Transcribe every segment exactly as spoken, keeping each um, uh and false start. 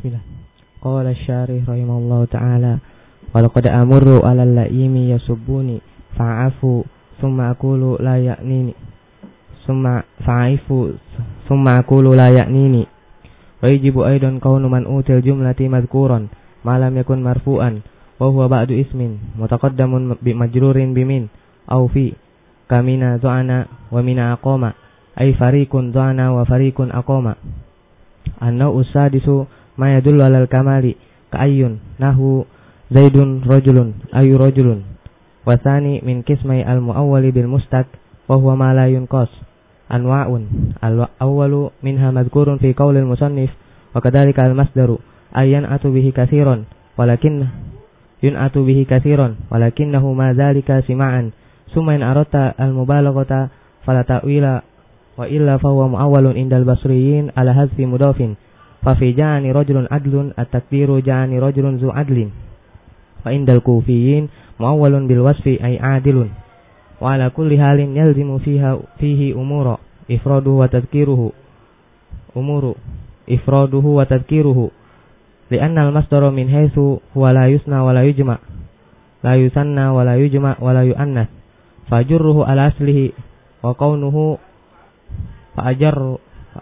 Bismillah. Qala asy-syarih rahimahullahu ta'ala wa laqad amurru 'alal la'imi yasubbuni fa'afu thumma aqulu la ya'nini thumma fa'ifu thumma aqulu la ya'nini wa yajibu aidan kaunu man util jumlati madhkuran ma lam yakun marfu'an wa huwa ba'du ismin mutaqaddamun bi majrurin bimin aw fi kamina du'ana wa mina aqama ay fariqun du'ana wa fariqun aqama an-naw'u sadisu ma yadullu 'alal kamali ka ayyun nahu zaidun rajulun ayu rajulun wa tsani min qismai al-muawwali bil mustaq wa huwa ma la yunqas anwa'un al-awwalu minha madhkurun fi qaulil musannif wa kadzalika al-masdaru ayyan atu bihi katsiran walakin yun'atu bihi katsiran walakinahu ma dzalika sima'an summa in arata al-mubalaghata fala ta'wila wa illa fa huwa muawwalun indal basriyin ala hadfi mudafin fa fi ja'ani rajulun adlun at-takdiru ja'ani rajulun zu adlin wa indal kufiyin muawwalun bil wasfi ay adilun wa ala kulli halin yalzimu fiha fihi umuru ifraduhu wa tadhkiruhu umuru ifraduhu wa tadhkiruhu li'anna al-masdaru min haitsu huwa la yusna wa la yujma la yusanna wa la yujma wa la yu'annas fajurruhu ala aslihi wa kaunuhu fa'ajar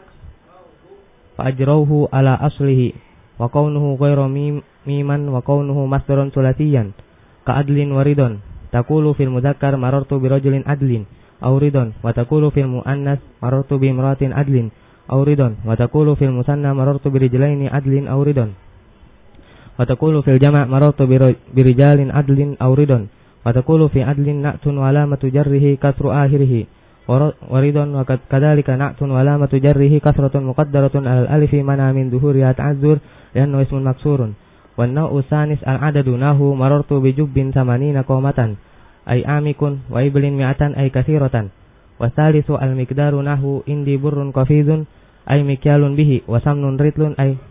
fa'ajruhu ala aslihi wa kaunuhu ghairu miman wa kaunuhu masdarun sulasiyan ka adlin wa ridon taqulu fil mudzakkar marartu bi rajulin adlin aw ridon wa taqulu fil muannas marartu bi imratin adlin aw ridon wa taqulu fil musanna marartu bi rijlaini adlin aw ridon wa taqulu fil jama' marartu bi rijalin adlin aw ridon wa taqulu fi adlin na'tun wa alamatu jarrihi kasru akhirih wa ridon wa kadzalika na'tun wa alamatu jarrihi kasratun muqaddaratun alal alifi mana min dhuhuriha ta'azzur li'annahu ismun maksurun wan naw'u tsanis al-adadu nahu marartu bi jubbin samanina qamatan ay amikun wa iblin mi'atan ay katsiratan wa tsalitsu al-miqdaru nahu indi burrun qafidun ay mikyalun bihi wa samnun ritlun ay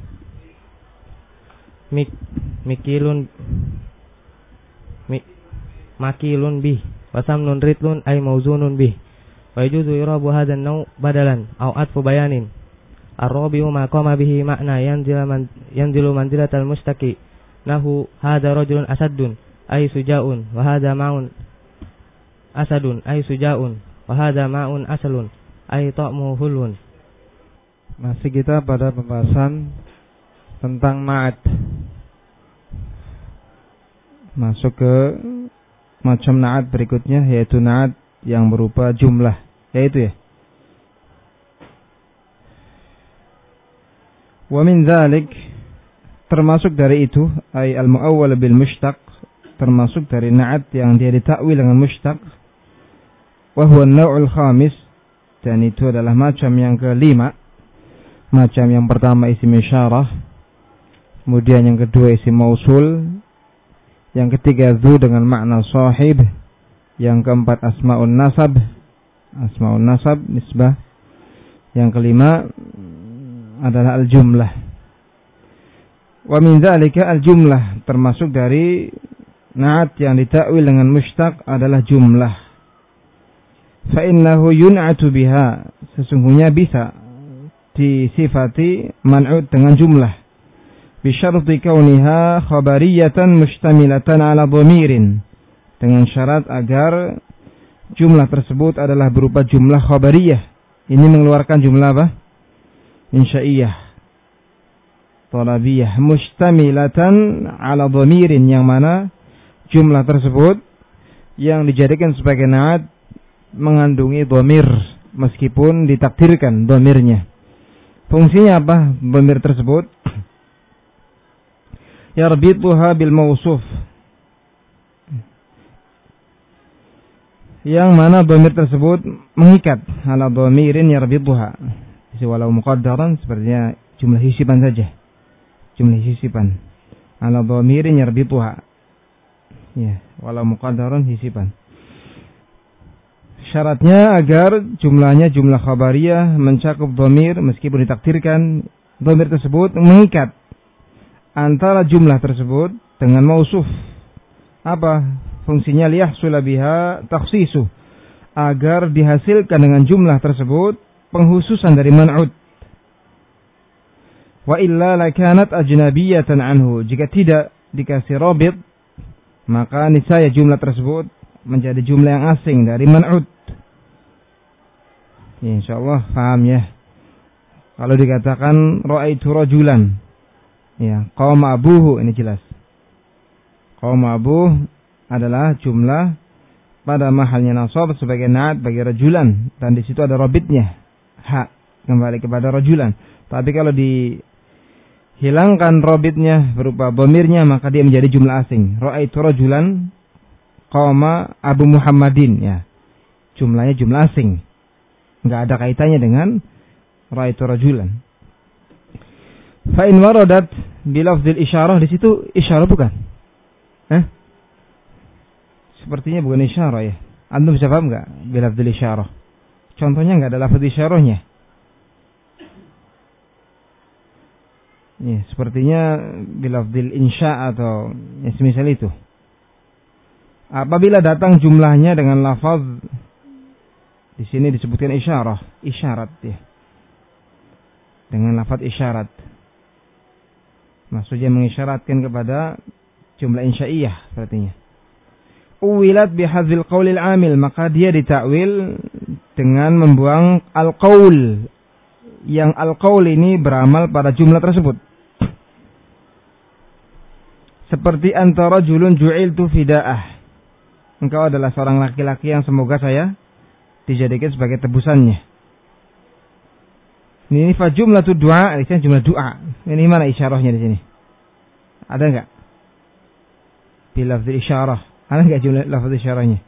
mik mikilun mik makilun bih wa samnun ritlun ay mawzunun bih wa yajuzu irabu hadzal naw badalan aw atfu bayanin ar-rabi'u ma qama bihi ma'na yanzilu man yanzilu manzilatal mustaqi nahu hadza rajulun asaddun ay sujaun wa hadza ma'un asadun ay sujaun wa hadza ma'un asalun ay ta'mu hulun. Masih kita pada pembahasan tentang ma'ad. Masuk ke macam na'at berikutnya, yaitu na'at yang berupa jumlah, yaitu ya. Wa min dzalik, termasuk dari itu, ay al-muawwal bil mushtaq, termasuk dari na'at yang dia ditakwil dengan mushtaq. Wa huwa an-naw'ul khamis, dan itu adalah macam yang kelima. Macam yang pertama isim isyarah, kemudian yang kedua isim mausul, yang ketiga dzu dengan makna sahib, yang keempat asmaun nasab, asmaun nasab nisbah, yang kelima adalah al-jumlah. Wa min dzalika al-jumlah, termasuk dari na'at yang ditakwil dengan mushtaq adalah jumlah. Fa innahu yun'atu biha, sesungguhnya bisa disifati man'ut dengan jumlah bi syarti kauniha khabariyatan mustamilatan ala dhamirin, dengan syarat agar jumlah tersebut adalah berupa jumlah khabariyah. Ini mengeluarkan jumlah apa? Insya'iyah, talabiyah, mustamilatan ala dhamirin, yang mana jumlah tersebut yang dijadikan sebagai na'at mengandungi dhamir meskipun ditakdirkan dhamirnya. Fungsinya apa dhamir tersebut? Yarbituha bil mausuf, yang mana dhamir tersebut mengikat ala dhamirin yarbituha, walau muqaddaran, sepertinya jumlah hisiban saja, jumlah hisiban ala dhamirin yarbituha, ya, walau muqaddaran hisiban. Syaratnya agar jumlahnya jumlah khabariyah mencakup dhamir meskipun ditakdirkan dhamir tersebut mengikat antara jumlah tersebut dengan mausuf. Apa fungsinya? Liyahsula biha takhsisu, agar dihasilkan dengan jumlah tersebut penghususan dari man'ut. Wa illa lakanat ajnabiyatan anhu. Jika tidak dikasih robit, maka niscaya jumlah tersebut menjadi jumlah yang asing dari man'ud. Ya, insyaallah paham ya. Kalau dikatakan ra'aitu rajulan, ya, qama abuhu, ini jelas. Qama abuh adalah jumlah pada mahalnya nasab sebagai na'at bagi rajulan, dan di situ ada robitnya, ha, kembali kepada rajulan. Tapi kalau dihilangkan robitnya berupa dhamirnya, maka dia menjadi jumlah asing. Ra'aitu rajulan qama Abu Muhammadin, ya. Jumlahnya jumlah asing. Enggak ada kaitannya dengan ra'aitu rajulan. Fa in waradat bi lafdzil isyarah, di situ isyarah bukan? Hah? Sepertinya bukan isyarah ya. Antum bisa paham enggak bi lafdzil isyarah? Contohnya enggak ada lafaz isyarahnya. Ya, sepertinya bi lafdzil insya atau ya, semisal itu. Apabila datang jumlahnya dengan lafaz, di sini disebutkan isyarah, isyarat ya. Dengan lafaz isyarat. Maksudnya mengisyaratkan kepada jumlah insya'iyah sepertinya. Uwilat bihadzil qaulil amil, maka dia ditakwil dengan membuang al-qaul, yang al-qaul ini beramal pada jumlah tersebut. Seperti antara julun ju'iltu fida'ah, engkau adalah seorang laki-laki yang semoga saya dijadikan sebagai tebusannya. Ini fa jumlatu du'a, ini jumlah doa. Ini mana isyarahnya di sini? Ada enggak? Bil lafzil isyarah. Ada enggak jumlah lafaz isyarahnya?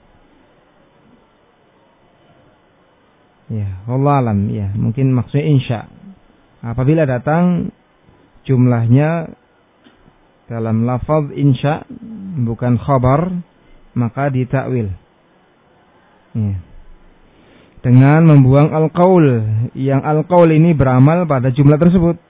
Ya, wallahu alam, ya, mungkin maksudnya insya. Apabila datang jumlahnya dalam lafaz insya bukan khabar, maka ditakwil. Ya. Dengan membuang al-qaul, yang al-qaul ini beramal pada jumlah tersebut.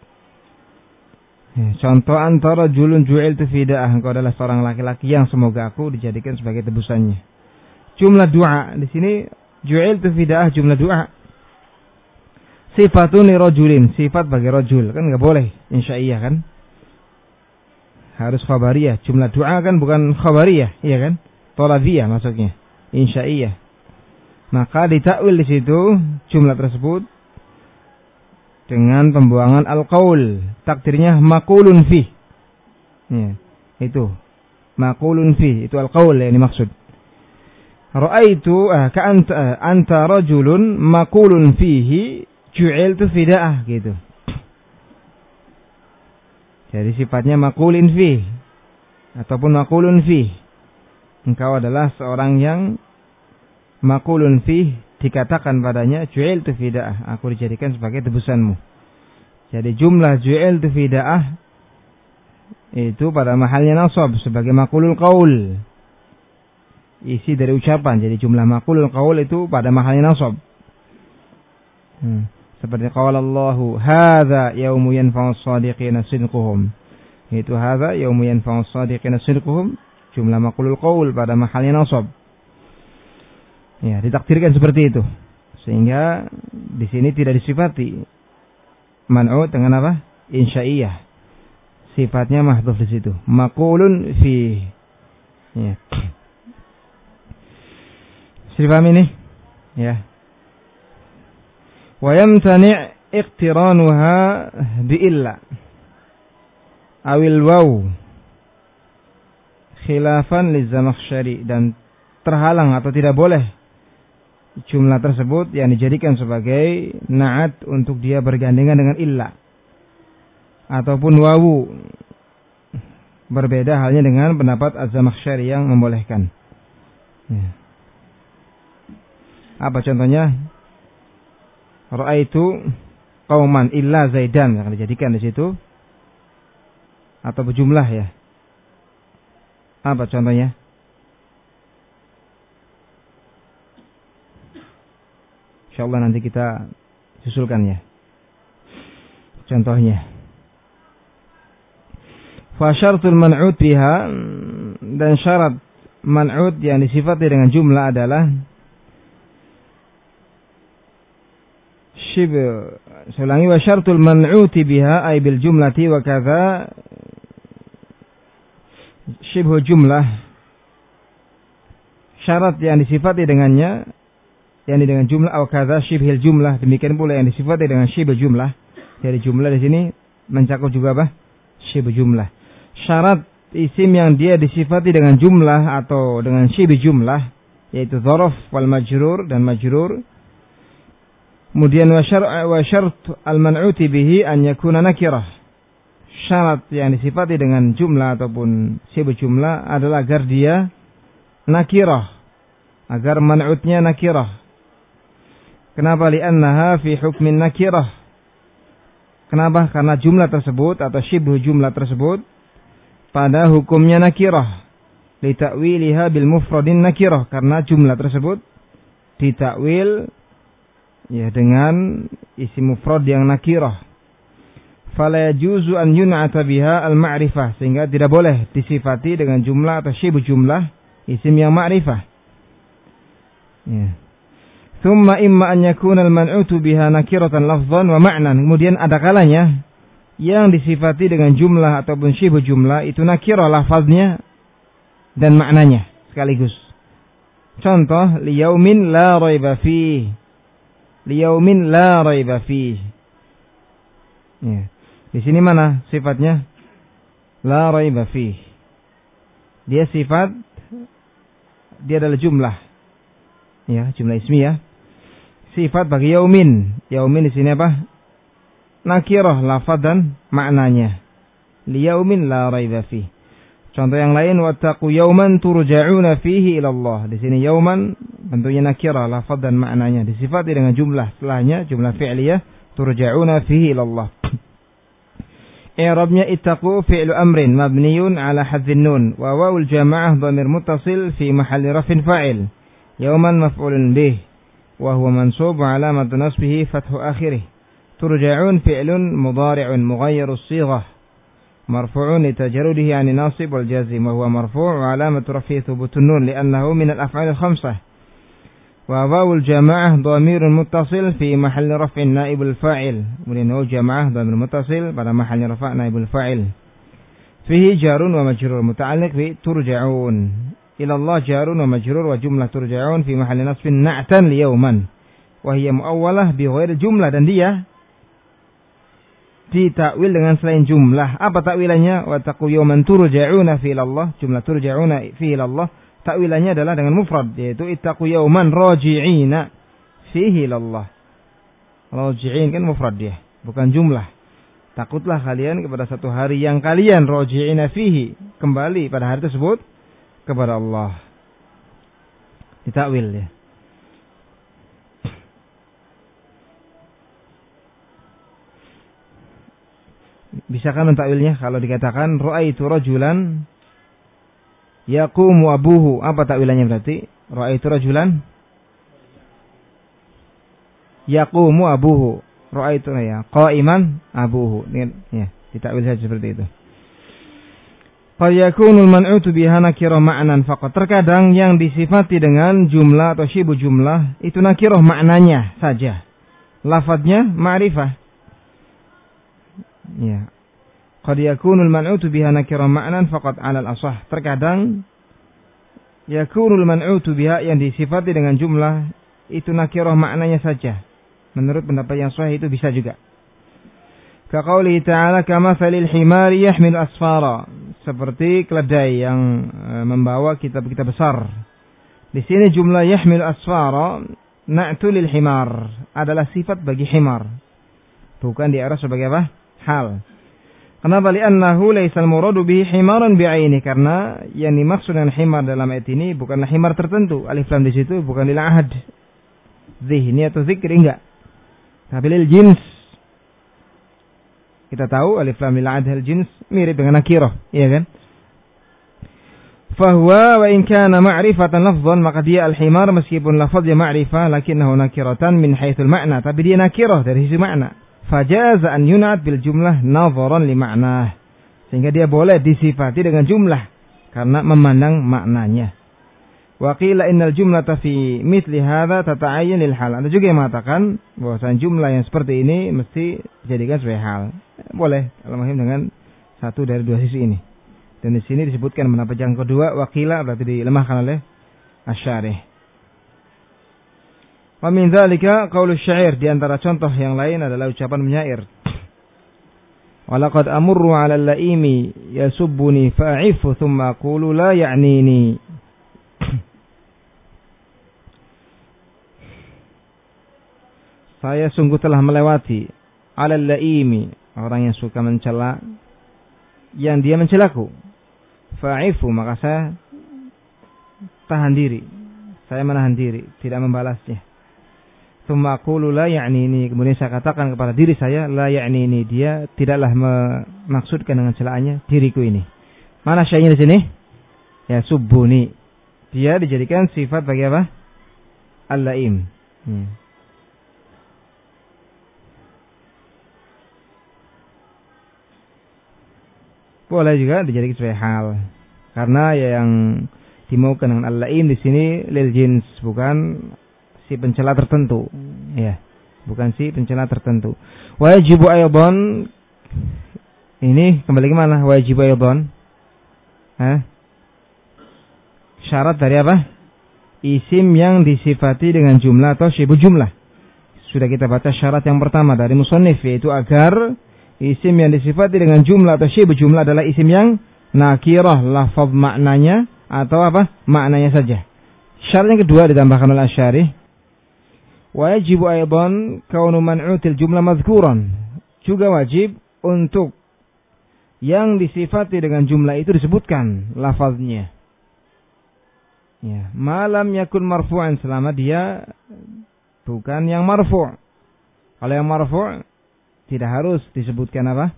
Ya, contoh antara julun ju'iltu fida'ah, engkau adalah seorang laki-laki yang semoga aku dijadikan sebagai tebusannya. Jumlah doa di sini ju'iltu fida'ah, jumlah doa. Sifatun li rajulin, sifat bagi rajul, kan enggak boleh insya'iyah kan? Harus khabariyah. Jumlah doa kan bukan khabariyah, iya kan? Thalabiyah maksudnya, insya'iyah. Maka ditakwil di situ jumlah tersebut dengan pembuangan al-qaul, takdirnya maqulun fi. Ya, itu maqulun fi, itu al-qaul yang dimaksud. Ra'aitu ah, ka anta, anta rajulun maqulun fihi ju'iltu fida'ah, gitu. Jadi sifatnya maqulun fi ataupun maqulun fi. Engkau adalah seorang yang maqulun fi, dikatakan padanya ju'iltu fida'ah, aku dijadikan sebagai tebusanmu. Jadi jumlah ju'iltu fida'ah itu pada mahalnya nasab sebagai maqulul qaul, isi dari ucapan. Jadi jumlah maqulul qaul itu pada mahalnya nasab. Hmm. Seperti qala Allahu hadza yaumu yanfa'us shadiqina sidquhum. Itu hadza yaumu yanfa'us shadiqina sidquhum, jumlah maqulul qaul pada mahalnya nasab. Ya, ditakdirkan seperti itu. Sehingga di sini tidak disifati man'u dengan apa? Insya'iyah. Sifatnya mahdhuf di situ. Maqulun fi. Ya. Sudah paham ini? Ya. Wa yamtani' iqtiranuha bi illa awil waw khilafan liz-Zamakhsyari, dan terhalang atau tidak boleh jumlah tersebut yang dijadikan sebagai na'at untuk dia bergandengan dengan illa ataupun wawu. Berbeda halnya dengan pendapat Az-Zamakhsyari yang membolehkan. Ya. Apa contohnya? Ra'aitu qauman illa Zaidan, yang dijadikan di situ atau berjumlah ya. Apa contohnya? InsyaAllah nanti kita susulkan ya contohnya. Fa syartul man'ud biha, dan syarat man'ud yang disifati dengan jumlah adalah syibh saya ulangi, wa syartul man'uti biha ay bil jumlati wa kadza syibhu jumlah. Syarat yang disifati dengannya yang dengan jumlah wa kadza syibhil jumlah, demikian pula yang disifati dengan syibhu jumlah. Jadi jumlah di sini mencakup juga apa? Syibhu jumlah. Syarat isim yang dia disifati dengan jumlah atau dengan syibhu jumlah, yaitu dzaraf wal majrur dan majrur. Kemudian wa syart al-man'uti bihi an yakuna nakirah. Syarat yang disifati dengan jumlah ataupun syibhu jumlah adalah agar dia nakirah, agar man'utnya nakirah. Kenapa? Li'annaha fi hukmin nakirah. Kenapa? Karena jumlah tersebut atau syibhu jumlah tersebut pada hukumnya nakirah. Li ta'wiliha bil mufradin nakirah, karena jumlah tersebut ditakwil ya dengan isim mufrad yang nakirah. Fala yajuzu an yun'ata biha al-ma'rifah, sehingga tidak boleh disifati dengan jumlah atau syibhu jumlah isim yang ma'rifah. Ya. Thumma imma an yakuna al-man'utu biha nakiratan lafdhan wa ma'nan. Kemudian ada kalanya yang disifati dengan jumlah ataupun syibhu jumlah itu nakirah lafaznya dan maknanya sekaligus. Contoh, liyaumin la raiba fihi. Liyaumin la raiba fihi. Ya. Di sini mana sifatnya? La raiba fihi. Dia sifat, dia adalah jumlah. Ya, jumlah ismiyah. Sifat bagi yaumin. Yaumin di sini apa? Nakirah lafaz dan maknanya. Liyaumin la raiba fihi. Contoh yang lain, wattaqu yauman turja'una fihi ila Allah. Di sini yauman bentuknya nakirah lafaz dan maknanya, disifati dengan jumlah setelahnya, jumlah fi'liyah, turja'una fihi ila Allah. I'rabnya ittaqu fi'lu amrin mabniyun ala hadzin nun wa wawul jamaah dhamir muttasil fi mahalli rafin fa'il. Yauman maf'ulun bih wa huwa mansub wa alamatu nasbihi fathu akhirih. Turja'un fi'lun mudhari'un mughayyiru as-sighah مرفوع لتجرده عن الناصب والجازم وهو مرفوع وعلامة رفعه ثبوت النون لأنه من الأفعال الخمسة. وواو الجماعة ضمير متصل في محل رفع نائب الفاعل. ولأنه جماعة ضمير متصل pada محل رفع نائب الفاعل. فيه جار ومجرور متعلق بترجعون. إلى الله جار ومجرور وجملة ترجعون في محل نصب نعتا ليوما وهي مؤولة بغير جملة, dan dia ditakwil dengan selain jumlah. Apa takwilannya? Wa taqu yawman turja'una fi ilallah. Jumlah turja'una fi ilallah takwilannya adalah dengan mufrad, yaitu ittaqu yawman raji'ina fihi ilallah. Raji'in kan mufrad dia, bukan jumlah. Takutlah kalian kepada satu hari yang kalian raji'ina fihi, kembali pada hari tersebut kepada Allah. Ditakwil ya. Bisakah mentakwilnya kalau dikatakan ra'aitu rajulan yaqumu abuhu? Apa takwilannya berarti? Ra'aitu rajulan yaqumu abuhu. Ra'aitu ya qa'iman abuhu. Ya, ditakwil saja seperti itu. Qad yakunul man'utu biha nakirah ma'nan faqat. Terkadang yang disifati dengan jumlah atau syibhu jumlah itu nakirah maknanya saja. Lafadznya ma'rifah. Ya. Qad yakunul man'utu biha nakira ma'nan faqat 'ala al-ashah. Terkadang yakunul man'utu biha yang disifati dengan jumlah itu nakirah maknanya saja. Menurut pendapat yang sahih itu bisa juga. Ka qauli ta'ala kamatsalil himari yahmil asfara. Seperti keledai yang e, membawa kitab-kitab besar. Di sini jumlah yahmil asfara na'tu lil himar adalah sifat bagi himar. Bukan diarah sebagai apa? Hal. Kenapa? Li'annahu laisal muradu bihi himaran bi'aini, karena yang dimaksud dengan himar dalam ayat ini bukanlah himar tertentu. Alif lam di situ bukan lil ahad zihni atau zikri, enggak. Tapi lil jins. Kita tahu alif lam lil ahad al jins mirip dengan nakirah, iya kan? Fahuwa wa in kana ma'rifatan lafdhan, maka dia al-himar meskipun lafaznya ma'rifah lakinnahu nakiratan min haitsul ma'na, tapi dia nakirah dari sisi makna. Fajaza an yun'at bil jumlah nadharan li ma'nah, sehingga dia boleh disifati dengan jumlah karena memandang maknanya. Wa qila innal jumlata fi mithli hadza tata'ayyan lil hal. Ada juga yang mengatakan bahwa jumlah yang seperti ini mesti dijadikan sebagai hal. Boleh al-muhim dengan satu dari dua sisi ini. Dan di sini disebutkan pendapat yang kedua, wa qila berarti dilemahkan oleh asy-syarih. Wa min dzalika qaulu syair, di antara contoh yang lain adalah ucapan penyair. Wa laqad amurru 'ala al-la'imi yasubbuni fa'ifu thumma aqulu la ya'nini. Saya sungguh telah melewati 'ala al-la'imi, orang yang suka mencela, yang dia mencelaku. Fa'ifu, maka saya tahan diri. Saya menahan diri, tidak membalasnya. Tsumma aqulu la ya'nini, kemudian saya katakan kepada diri saya, la ya'nini, dia tidaklah memaksudkan dengan celaannya diriku ini. Mana syai'nya di sini? Ya subbuni. Dia dijadikan sifat bagi apa? Al-la'im. Hmm. Boleh juga dijadikan sebagai hal. Karena yang dimaukan dengan al-la'im di sini lil jins, bukan si pencela tertentu. Ya, bukan si pencela tertentu. Wajibu aydan, ini kembali ke mana? Wajibu aydan. Hah? Syarat dari apa? Isim yang disifati dengan jumlah atau syibu jumlah. Sudah kita baca syarat yang pertama dari musannif, yaitu agar isim yang disifati dengan jumlah atau syibu jumlah adalah isim yang nakirah, lafaz maknanya atau apa? Maknanya saja. Syarat yang kedua ditambahkan oleh asy-syarih, wajib aydan kaunu man'util jumlah madhkuran. Juga wajib untuk yang disifati dengan jumlah itu disebutkan lafaznya. Ya, malam yakun marfu'an, selama dia bukan yang marfu'. Kalau yang marfu' tidak harus disebutkan apa?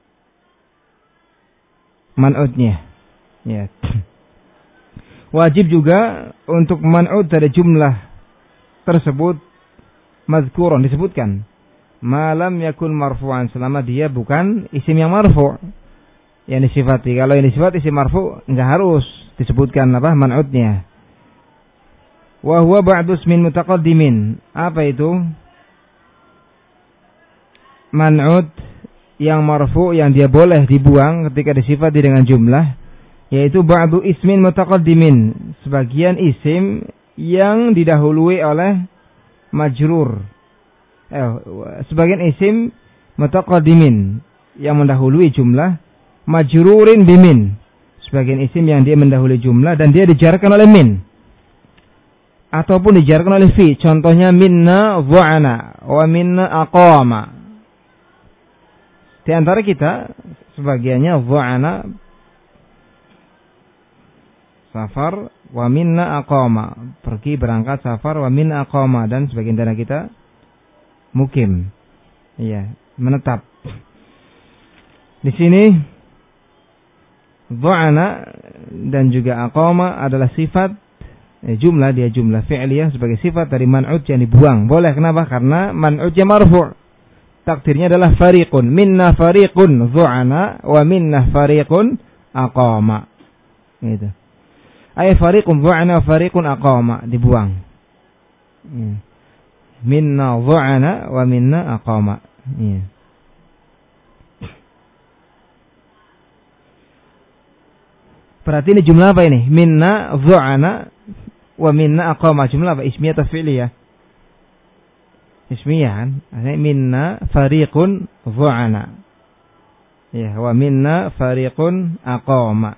Man'udnya. Ya. Wajib juga untuk man'ud dari jumlah tersebut mazkuron, disebutkan. Malam yakun marfu'an, selama dia bukan isim yang marfu' yang disifati. Kalau yang disifati isim marfu' enggak harus disebutkan apa? Man'udnya. Wa huwa ba'du ismin mutaqaddimin. Apa itu? Man'ud yang marfu' yang dia boleh dibuang ketika disifati dengan jumlah, yaitu ba'du ismin mutaqaddimin, sebagian isim yang didahului oleh majrur. Eh, sebagian isim mutaqaddimin yang mendahului jumlah, majrurin bimin, sebagian isim yang dia mendahului jumlah dan dia dijarkan oleh min ataupun dijarkan oleh fi. Contohnya minna dhu'ana wa minna aqama. Di antara kita sebagiannya dhu'ana safar, wa minna aqama, pergi berangkat safar, wa minna aqama, dan sebagian dari kita mukim, iya, menetap. Di sini dhu'ana dan juga aqama adalah sifat eh, jumlah, dia jumlah fi'liyah sebagai sifat dari man'ud yang dibuang. Boleh, kenapa? Karena man'udnya marfu'. Takdirnya adalah fariqun, minna fariqun dhu'ana wa minna fariqun aqama. Gitu. Ay fariqun dhu'ana wa fariqun aqama, dibuang. Hmm. Minna dhu'ana wa minna aqama. Ya. Berarti ini jumlah apa ini? Minna dhu'ana wa minna aqama. Jumlah apa? Ismiyah atau fi'liyah? Ismiyah kan? Minna fariqun dhu'ana. Ya, wa minna fariqun aqama.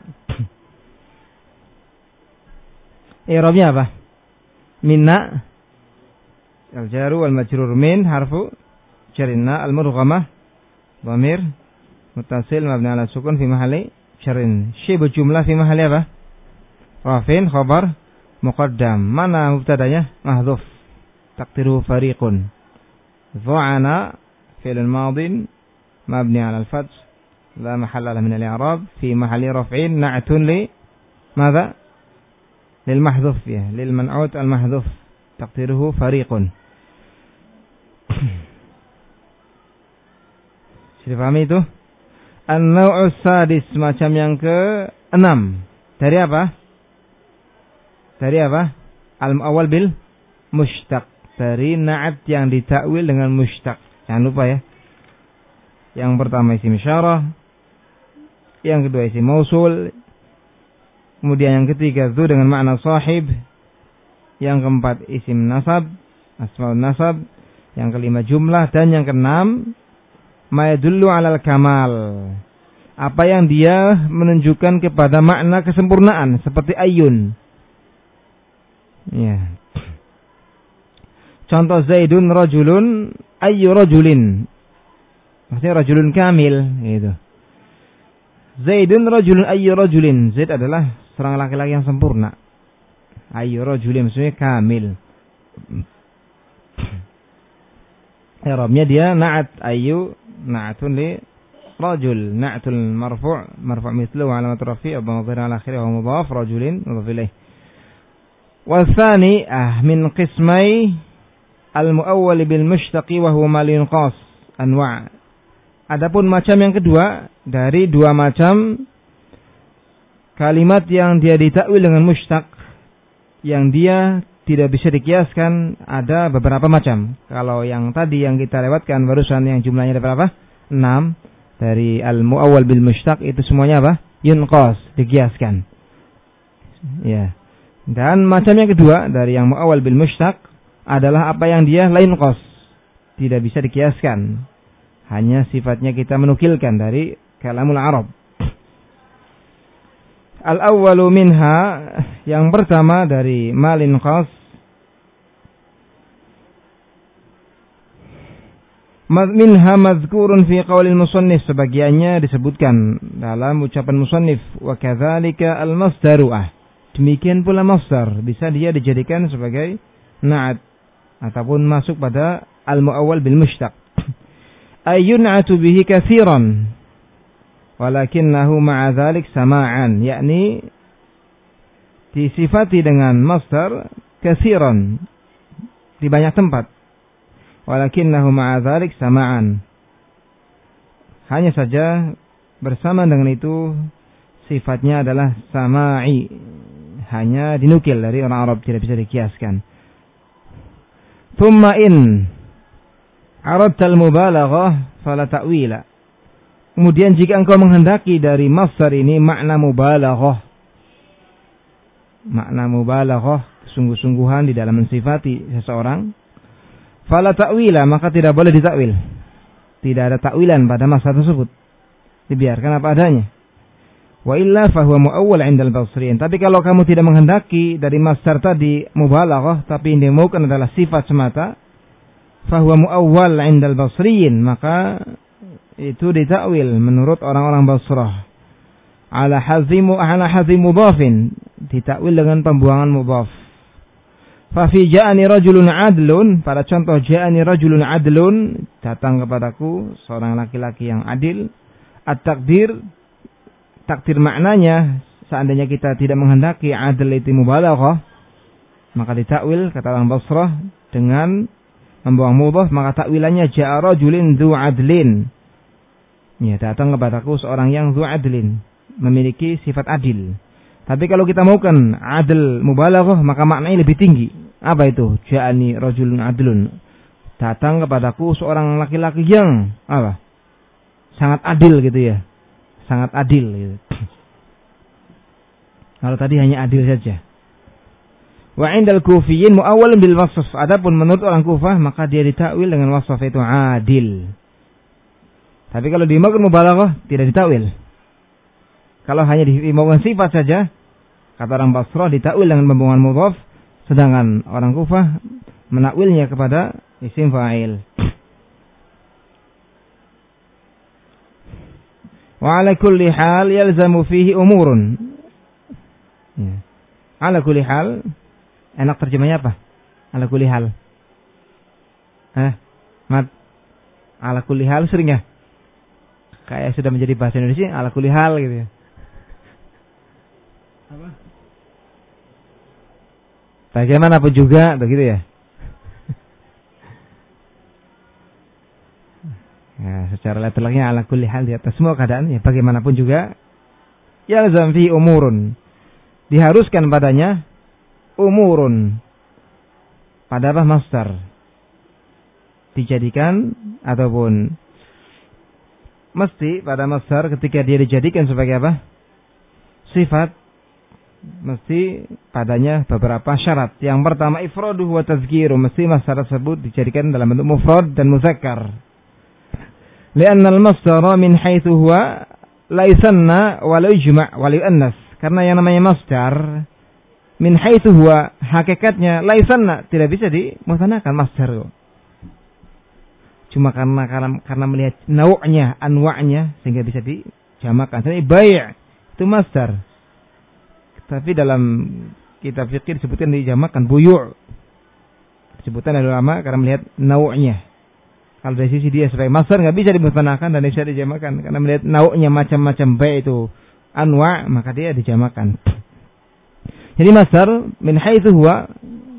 I'rabnya apa? Minna al-jaru wal majrur, min harfu jarina, al-mudghamah dhamir muttasil mabni ala sukun fi mahalli jarrin. Syibu jumlah fi mahalli apa? Rafin khabar muqaddam. Mana mubtadanya? Mahdhuf. Taqdiru fariqun. Dhu'ana fi'l madin mabni ala al-fath la mahalla lahu min al-i'rab fi mahalli raf'in na'tun li madha? Lil mahdhuf, ya, lil man'ud al mahdhuf. Taqdiruhu fariqun. Sudah paham itu? An-naw'us sadis, macam yang ke enam. Dari apa? Dari apa? Al-mu'awwal bil mushtaq. Dari na'at yang ditakwil dengan mushtaq. Jangan lupa ya. Yang pertama isim isyarah. Yang kedua isim mausul. Kemudian yang ketiga dzu dengan makna sahib. Yang keempat isim nasab. Asmaul nasab. Yang kelima jumlah. Dan yang keenam ma yadullu 'alal kamal. Apa yang dia menunjukkan kepada makna kesempurnaan. Seperti ayyun. Ya. Contoh Zaidun rajulun ayyu rajulin. Maksudnya rajulun kamil gitu. Zaidun rajulun ayyu rajulin. Zaid adalah seorang laki-laki yang sempurna. Ayyu rajulin maksudnya kamil. I'rabnya dia na'at ayyu na'atun li rajul. Na'atul marfu' marfu' mithlu wa alamat rafi' wa dhamma ala akhirih wa mudhaf rajulin mudhaf ilaih. Wasani ah min qismai al-mu'awwal bil mushtaqi wa huwa ma yunqas anwa'. Adapun macam yang kedua dari dua macam kalimat yang dia ditakwil dengan mushtaq yang dia tidak bisa dikiaskan ada beberapa macam. Kalau yang tadi yang kita lewatkan barusan yang jumlahnya ada berapa? enam. Dari al-mu'awwal bil mushtaq itu semuanya apa? Yunqas, dikiaskan. Ya. Dan macam yang kedua dari yang mu'awwal bil mushtaq adalah apa yang dia lain qas, tidak bisa dikiaskan. Hanya sifatnya kita menukilkan dari kalamul Arab. Al-awwalu minha, yang pertama dari malin qas, minha madhkurun fi qaulil musannif, sebagiannya disebutkan dalam ucapan musannif, wa kadzalika al-masdaru ah. Demikian pula masdar bisa dia dijadikan sebagai na'at ataupun masuk pada al-mu'awwal bil mushtaq. Ayyun'atu bihi katsiran walakinnahu ma'a dzalik sama'an, yakni disifati dengan masdar katsiran di banyak tempat. Walakinnahu ma'a dzalik sama'an, hanya saja bersama dengan itu sifatnya adalah sama'i, hanya dinukil dari orang Arab, tidak bisa dikiaskan. Thumma in aradta al-mubalaghah fala ta'wila. Kemudian jika engkau menghendaki dari masdar ini makna mubalaghah, makna mubalaghah, sungguh-sungguhan di dalam mensifati seseorang, fala ta'wila, maka tidak boleh ditakwil. Tidak ada takwilan pada masdar tersebut. Dibiarkan apa adanya. Wa illa fahuwa mu'awwal 'inda al-basriyin. Tapi kalau kamu tidak menghendaki dari masdar tadi mubalaghah, tapi yang dimaukan adalah sifat semata, fahuwa mu'awwal 'inda al-basriyin, maka itu ditakwil menurut orang-orang Basrah. Ala hazimu ala hazim mudhafin, ditakwil dengan pembuangan mudhaf. Fa fi ja'ani rajulun 'adlun, pada contoh ja'ani rajulun 'adlun, datang kepadaku seorang laki-laki yang adil. At-taqdir, takdir maknanya, seandainya kita tidak menghendaki adl itu mubalaghah, maka ditakwil kata orang Basrah dengan membuang mudhaf, maka takwilannya ja'a rajulin dzu adlin. Ya, datang kepadaku seorang yang dzu adlin, memiliki sifat adil. Tapi kalau kita maukan adl mubalaghah, maka maknanya lebih tinggi. Apa itu? Ja'ani rajulun adlun. Datang kepadaku seorang laki-laki yang apa? Sangat adil gitu ya. Sangat adil gitu. Kalau tadi hanya adil saja. Wa 'indal kufiyyin mu'awwalun bil wasf. Adapun menurut orang Kufah maka dia ditakwil dengan wasf itu adil. Tapi kalau dimaukan mubalaghah tidak ditakwil. Kalau hanya dimaukan sifat saja, kata orang Basrah ditakwil dengan pembuangan mudhaf, sedangkan orang Kufah menakwilnya kepada isim fa'il. Wa ala kulli hal yalzamu fihi umurun. Ya. Ala kulli hal, enak terjemahnya apa? Ala kulli hal. Eh, Mat. Ala kulli hal sering ya? Kayak sudah menjadi bahasa Indonesia, ala kulli hal gitu ya. Apa? Bagaimanapun juga, begitu ya. Ya, secara letterleknya ala kulli hal, di atas semua keadaan, ya bagaimanapun juga, yalzam fi umurun, diharuskan padanya umurun. Pada apa masdar? Dijadikan ataupun mesti pada masdar ketika dia dijadikan sebagai apa? Sifat, mesti padanya beberapa syarat. Yang pertama ifraduhu wa tazkiru, mesti masdar tersebut dijadikan dalam bentuk mufrad dan muzakkar. Li'anna al-masdara min haitsu huwa la yusanna wa la yujma' wa la yu'annas. Karena yang namanya masdar min haitsu huwa, hakikatnya la yusanna, tidak bisa dimusannakan masdar. Cuma karena karena, karena melihat nau'nya, anwa'nya sehingga bisa dijamakan. Jadi bai' itu masdar. Tapi dalam kitab fikih disebutkan dijamakan buyu'. Disebutkan oleh ulama karena melihat nau'nya. Kalau dari sisi dia sebagai masdar enggak bisa dimusannakan dan bisa dijamakan karena melihat nau'nya macam-macam bai' itu anwa', maka dia dijamakan. Jadi masdar min haitsu huwa,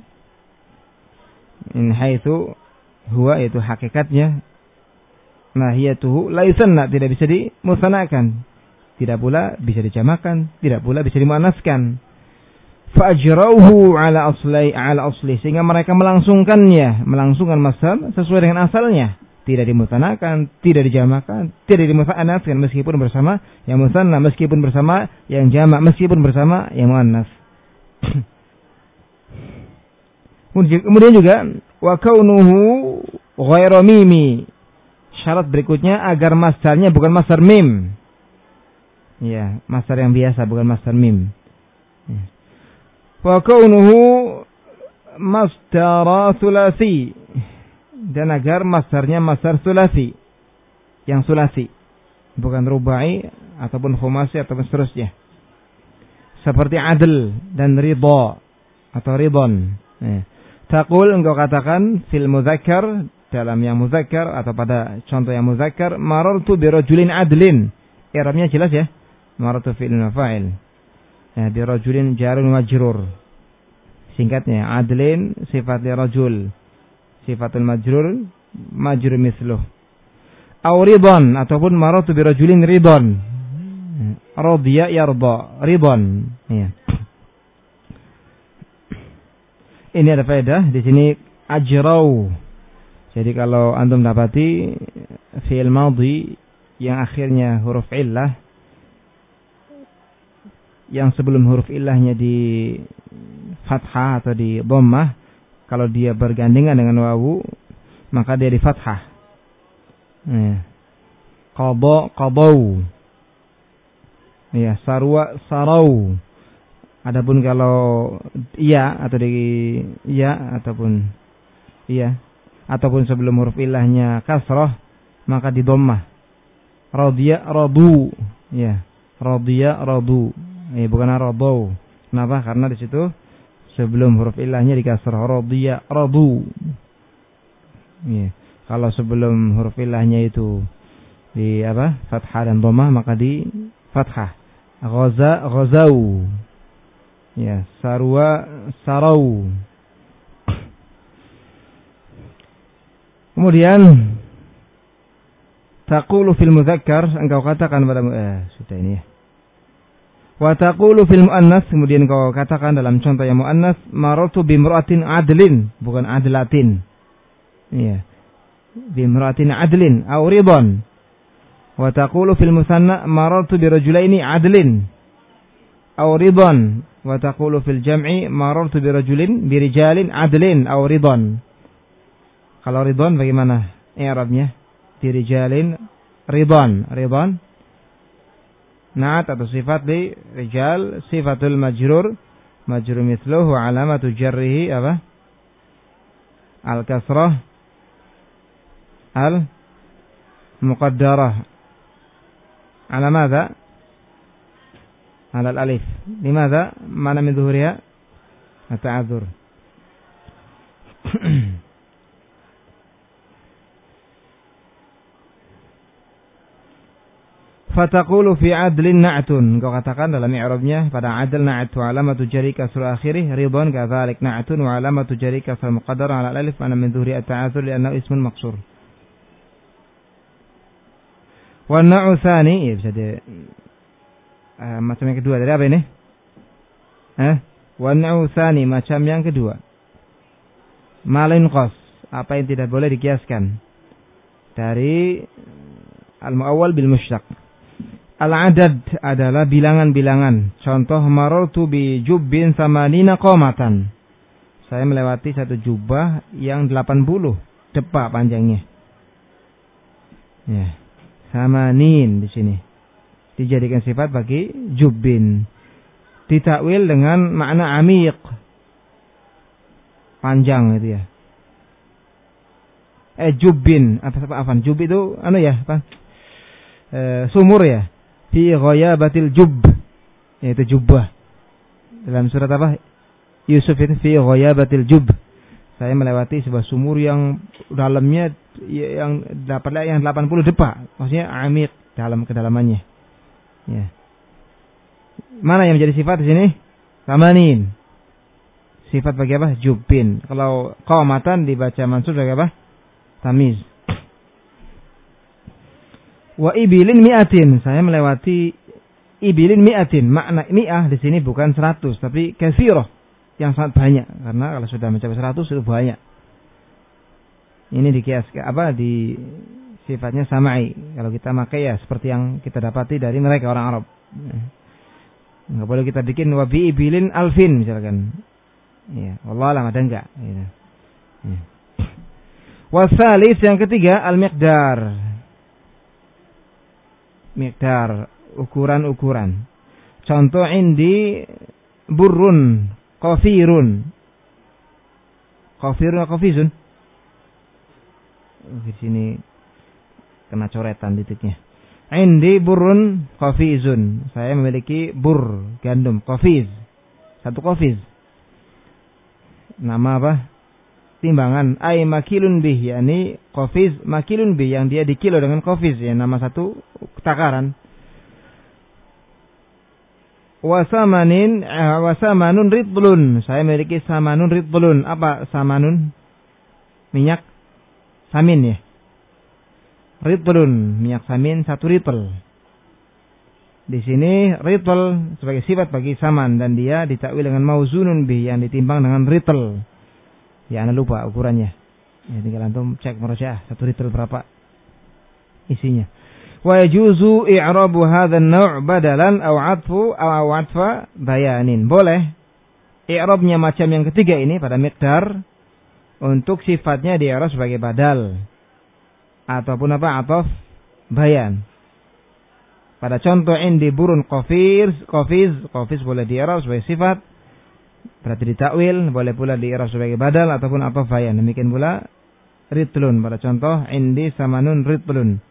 min haitsu huwa itu hakikatnya, mahiyatuhu la yusanna, tidak bisa dimusannakan, tidak pula bisa dijamakan, tidak pula bisa dimuannaskan. Fa ajrauhu ala asli ala asli, sehingga mereka melangsungkannya, melangsungkan masdar sesuai dengan asalnya, tidak dimusannakan, tidak dijamakan, tidak dimuannaskan meskipun bersama yang musanna, meskipun bersama yang jamak, meskipun bersama yang muannas. Kemudian juga wa kaunuhu ghairu mimi. Syarat berikutnya agar masdarnya bukan masdar mim. Ya, masdar yang biasa bukan masdar mim. Ya. Wa kaunuhu masdar tsulasi. Dan agar masdarnya masdar tsulasi. Yang tsulasi, bukan rubai ataupun khumasi ataupun seterusnya. Seperti adl dan ridha atau ridon. Ya. Taqul, engkau katakan fil muzakkar, dalam yang muzakkar atau pada contoh yang muzakkar, marartu bi rajulin adlin. I'rabnya jelas ya. Marartu fi'il mafa'il. Ya, bi rajulin jarun majrur. Singkatnya adlin sifat li rajul. Sifatul majrur majrur misluh. Aw ridon, ataupun marartu bi rajulin ridon. Radiya yarda, ridon. Ya. Ini ada faedah di sini ajrau. Jadi kalau antum dapati fi'il madhi yang akhirnya huruf illah, yang sebelum huruf illahnya di fathah atau di dhammah, kalau dia bergandengan dengan wawu maka dia di fathah. Ya. Qada qadau. Ya, sarwa sarau. Adapun kalau iya atau di iya ataupun iya ataupun sebelum huruf ilahnya kasrah maka di dhammah. Radiya radu, ya. Radiya radu. Eh bukan radau. Kenapa? Karena di situ sebelum huruf ilahnya di kasrah. Radiya radu. Ya. Kalau sebelum huruf ilahnya itu di apa? Fathah dan dhammah maka di fathah. Ghaza ghazau. Ya, sarwa sarau. Kemudian taqulu fil muzakkar, engkau katakan pada eh sudah ini ya. Wa taqulu fil muannas, kemudian engkau katakan dalam contoh yang muannas, marartu bi imra'atin adlin, bukan adlatin. Iya. Bi imra'atin adlin aw ridon. Wa taqulu fil musanna marartu bi rajulaini adlin aw ridon. Wa taqulu fil jam'i marartu bi rajulin bi rijalin adlin aw ridon. Kalau ridon bagaimana i'rabnya? Bi rijalin ridon, ridon na'at atau sifat li rijal, sifatul majrur, majrur mithluhu alamatu jarrihi apa? Al kasrah al muqaddarah. Ala madza? على الألف. لماذا؟ معنى من ظهورها التعذر. Fataqulu fi adlin na'tun. Kau katakan dalam i'rabnya pada adl na'at wa alamatu jari kasr akhirih ridwan kadzalik na'tun wa alamatu jari kasr muqaddar ala alif ana min dhuhri at-ta'azzur li'annahu ismun maqsur. Wa na'u tsani, ya bisa di uh, macam yang kedua dari apa ini? Eh? Wa nau'u tsani, macam yang kedua. Malin qas, apa yang tidak boleh dikiaskan dari al-muawwal bil mushtaq. Al-adad adalah bilangan-bilangan. Contoh, marartu bi jubbin samanina qamatan. Saya melewati satu jubah yang delapan puluh depa panjangnya. Ya. Samanin di sini dijadikan sifat bagi jubbin. Ditakwil dengan makna amiq, panjang itu ya. Eh jubbin, apa apa afan? Jub itu anu ya, apa? E, sumur ya. Fi ghayabatil jubb, yaitu jubah. Dalam surat apa? Yusuf itu fi ghayabatil jubb. Saya melewati sebuah sumur yang dalamnya yang dapat yang delapan puluh depa. Maksudnya amiq, dalam kedalamannya. Ya. Mana yang menjadi sifat di sini? Samanin. Sifat bagi apa? Jubbin. Kalau qamatan dibaca mansub bagi apa? Tamiz. Wa ibilin mi'atin. Saya melewati ibilin mi'atin. Makna mi'ah di sini bukan seratus, tapi katsirah, yang sangat banyak. Karena kalau sudah mencapai seratus itu banyak. Ini dikiaskan apa? Di sifatnya sama'i. Kalau kita pakai ya seperti yang kita dapati dari mereka orang Arab. Enggak boleh kita bikin wa bi ibilin alfin misalkan. Ya, wallah alam ada enggak? Ya. Ya. Wasalis yang ketiga al-miqdar. Miqdar, ukuran-ukuran. Contoh indi burrun qafirun. Qafirun atau qafizun? Di sini kena coretan titiknya. Indi burrun qafizun. Saya memiliki bur, gandum, qafiz. Satu qafiz. Nama apa? Timbangan. Ay makilun bih, yakni qafiz makilun bih, yang dia dikilo dengan qafiz, ya, nama satu takaran. Wasamanin wasamanun ridlun. Saya memiliki samanun ridlun. Apa samanun? Minyak samin ya. Ridlun, minyak samin satu ritl. Di sini ritl sebagai sifat bagi saman, dan dia ditakwil dengan mauzunun bih, yang ditimbang dengan ritl. Ya, anda lupa ukurannya. Ya, tinggal antum cek murajaah satu ritl berapa isinya. Wa yajuzu i'rabu hadzal naw' badalan aw 'atfu aw 'atfa bayanin. Boleh i'rabnya macam yang ketiga ini pada miqdar untuk sifatnya di-i'rab sebagai badal ataupun apa? Ataf bayan. Pada contoh indi burun qafiz, qafiz, qafiz boleh di-i'rab sebagai sifat, berarti ditakwil, boleh pula di-i'rab sebagai badal ataupun ataf bayan. Demikian pula ritlun pada contoh indi samanun ritlun.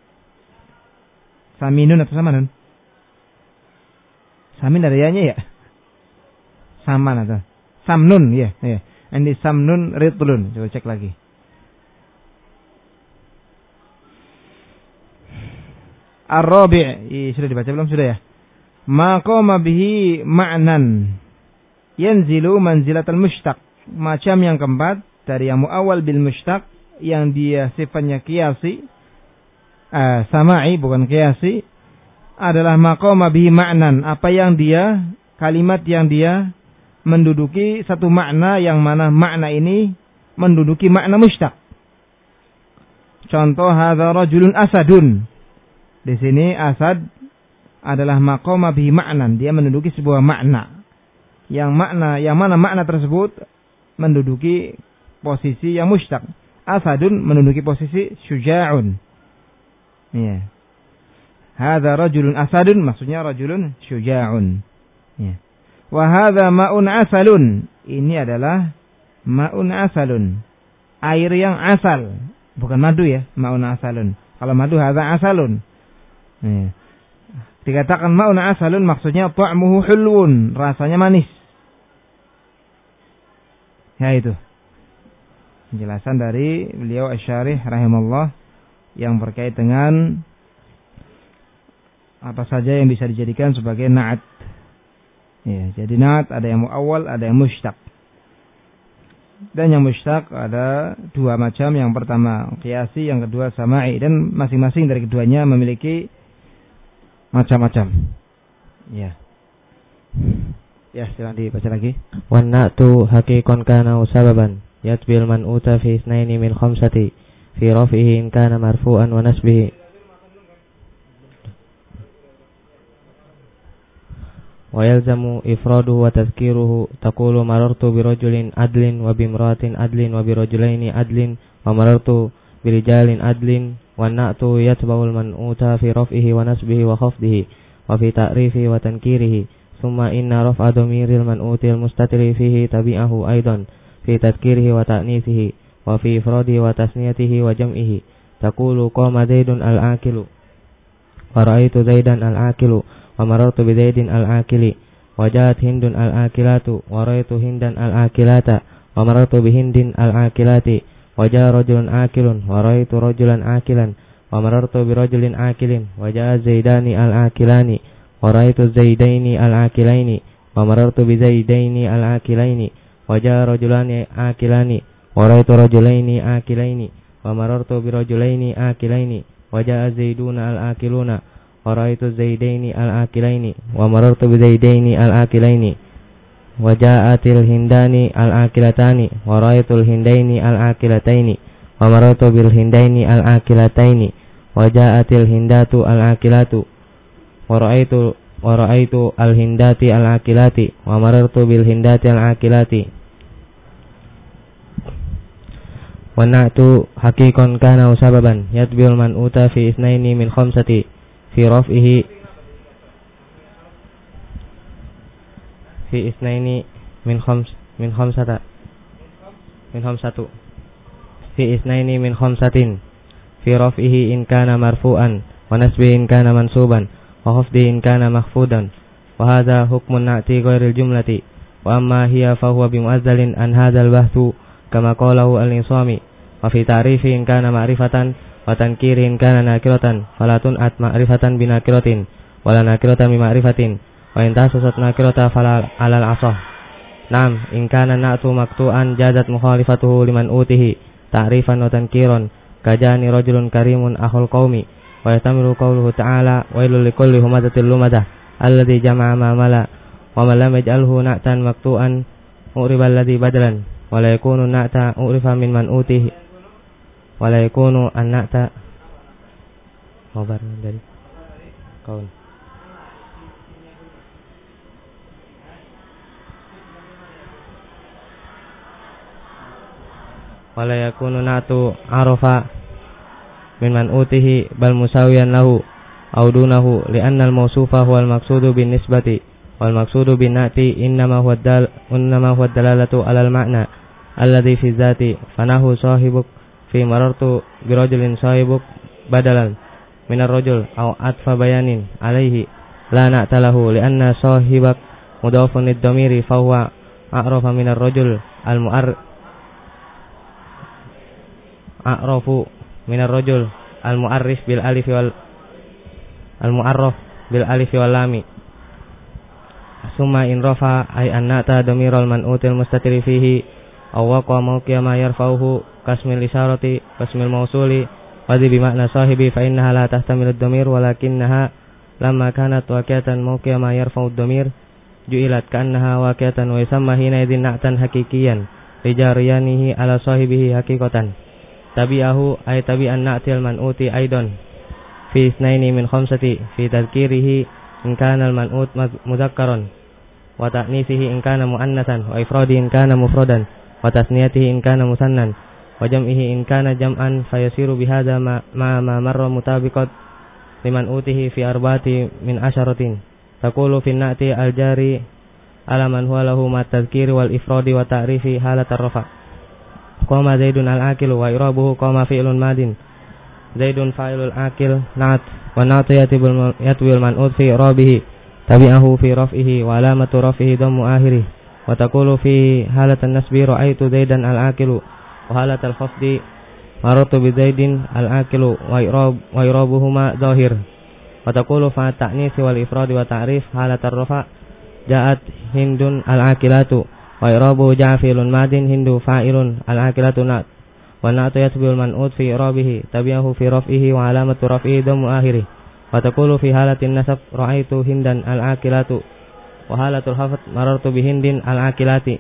Saminun atau samanun? Samin ada ya-nya ya? Saman atau samnun ya, ya. Indi samnun ritlun. Coba cek lagi. Ar-rabi', sudah dibaca belum? Sudah ya. Ma qama bihi ma'nan yanzilu manzilatal mushtaq. Macam yang keempat dari yang muawwal bil mushtaq, yang dia sifatnya qiyasi, uh, sama'i bukan qiyasi, adalah maqama bihi ma'nan, apa yang dia, kalimat yang dia menduduki satu makna, yang mana makna ini menduduki makna mushtaq. Contoh, hadza rajulun asadun. Di sini asad adalah maqama bihi ma'nan, dia menduduki sebuah makna. Yang makna yang mana makna tersebut menduduki posisi yang mushtaq. Asadun menduduki posisi syuja'un. Ya. Hadza rajulun asadun, maksudnya rajulun syuja'un. Ya. Wa hadza ma'un asalun. Ini adalah ma'un asalun. Air yang asal, bukan madu ya, ma'un asalun. Kalau madu hadza asalun. Ya. Dikatakan ma'un asalun maksudnya ta'muhu hulwun, rasanya manis. Ya, itu penjelasan dari beliau Asy-Syarih rahimallah yang berkait dengan apa saja yang bisa dijadikan sebagai na'at. Ya, jadi na'at ada yang muawwal, ada yang mushtaq. Dan yang mushtaq ada dua macam, yang pertama qiyasi, yang kedua sama'i, dan masing-masing dari keduanya memiliki macam-macam. Ya. Ya, silakan dibaca lagi. Wan na'tu haqiqan kana sababan yatbil man uta fi isnaini min khamsati fi rafihi in kana marfu'an wa nasbihi wa yalzamu ifraduhu wa tadhkiruhu taqulu marartu bi rajulin adlin wa bi imra'atin adlin wa bi rajulaini adlin wa marartu bi rijalin adlin. Wan na'tu yatba'ul man uta fi rafihi wa nasbihi wa khafdihi wa fi ta'rifihi wa tankirihi. Summa inna raf'a dhamiril man'util mustatiri fihi tabi'ahu aidan fi tadhkirihi wa ta'nisihi wa fi ifradihi wa tasniyatihi wa jam'ihi. Taqulu qama Zaidun al-aqilu wa ra'aitu Zaidan al-aqilu wa marartu bi Zaidin al-aqili wa ja'at Hindun al-aqilatu wa ra'aitu Hindan al-aqilata wa marartu bi Hindin al-aqilati wa ja'a rajulun aqilun wa ra'aitu rajulan aqilan wa marartu bi rajulin aqilin wa ja'a Zaidani al-aqilani wa ra'aitu Zaidaini al-aqilaini wa marartu bi Zaidaini al-aqilaini wa jaa rajulani aqilani wa ra'aitu rajulaini aqilaini wa marartu bi rajulaini aqilaini wa jaa Zaiduna al-aqiluna wa ra'aitu Zaidaini al-aqilaini wa marartu bi Zaidaini al-aqilaini wa ja'atil Hindani al-aqilatani wa ra'aitu al-Hindaini al-aqilataini wa marartu bil Hindaini al-aqilataini wa ja'atil Hindatu al-aqilatu wa ra'aitu wa ra'aitu al-hindati al-aqilati wa marartu bil hindati al-aqilati. Wa na'tu haqiqan kana sababan yatbil man uta fi isnaini min khamsati fi raf'ihi fi isnaini min khams min khamsata min khamsatu fi isnaini min khamsatin fi raf'ihi in kana marfu'an wa nasbihi in kana mansuban wa khafdi in kana mahfudan wa hadha hukmun na'ti ghairil jumlati wa amma hiya fa huwa bimu'azzalin an hadzal bahthu kama qalahu al-Nisami wa fi ta'rifi in kana ma'rifatan wa tankiri in kana nakiratan fala tun'at ma'rifatan binakiratin wala nakiratan bi ma'rifatin wa in tasasat nakirata fala 'alal asah. Naam, in kana na'tu maqtu'an jazat mukhalifatuhu liman utihi ta'rifan wa tankiran kajani rajulun karimun akhul qaumi wa yastamiru qawluhu ta'ala wailul likulli humazatil lumadah alladhi jama'a ma mala wa man lam yaj'alhu na'tan maqtu'an uriba alladhi badalan wa la yakunu na'ta urifa min man utihi wa la yakunu an na'ta khabar dari qaul wa la yakunu na'tu arafa min man utihi bal musawiyan lahu aw dunahu li'anna al-mawsufa huwa al-maqsudu bin nisbati wal maqsudu bin na'ti innama huwa dal innama huwa dalalatu 'ala al-ma'na alladhi fi dzati fanahu sahibuk fi marartu bi rajulin sahibuk badalan min ar-rajul aw atfa bayanin alaihi la na'talahu li'anna sahibak mudafun lid-dhamiri fa huwa a'rafa min ar-rajul al-mu'ar a'rafu min ar-rajul al-mu'arrif bil alif wal al-mu'arraf bil alif wal lam. Summa in rafa ay annata damirul man'util mustatiri fihi aw waqa mawqi'a ma yarfa'uhu kasmil isharati kasmil mawsuli wa dhi bi ma'na sahibi fa innaha la tahtamilu ad-damir walakinnaha lamma kanat waqi'atan mawqi'a ma yarfa'u ad-damir ju'ilat ka'annaha waqi'atan wa yusamma hina idhin na'tan haqiqiyan li jariyanihi ala sahibihi haqiqatan. Tabi'ahu ay tabi'an na'til man'uti aidan fi isnaini min khamsati fi tadhkirihi in kana al-man'ut mudhakkaran wa ta'nisihi in kana mu'annatsan wa ifradi in kana mufradan wa tasniyatihi in kana musannan wa jam'ihi in kana jam'an fayasiru bihadza ma ma marra mutabiqat liman utihi fi arba'ati min asyaratin taqulu fi na'ti al-jari ala man huwa lahu ma tadhkiri wal ifradi wa ta'rifi halat ar-rafa. Qama Zaidun al-aqilu wa irabuhu qama fi'lun madin Zaidun fa'ilul aqil na'at wa na'tu yatibul yatwil man'ut fi irabihi tabi'ahu fi raf'ihi wa alamatu raf'ihi dhammu akhirih wa taqulu fi halatan nasbi ra'aitu Zaidan al-aqilu wa halatal khafdi marartu bi Zaidin al-aqilu wa irab wa irabuhuma zahir wa taqulu fa ta'nisi wal ifradi wa ta'rif halatar rafa ja'at Hindun al-aqilatu wa irabu ja'filun madin Hindu fa'ilun al-aqilatu na'at wa na'tu yatbul man'ut fi irabihi tabi'ahu fi raf'ihi wa alamatu raf'ihi dhammu akhirih wa taqulu fi halatin nasab ra'aitu Hindan al-aqilatu Wa halatul khafd marartu bihindin al-akilati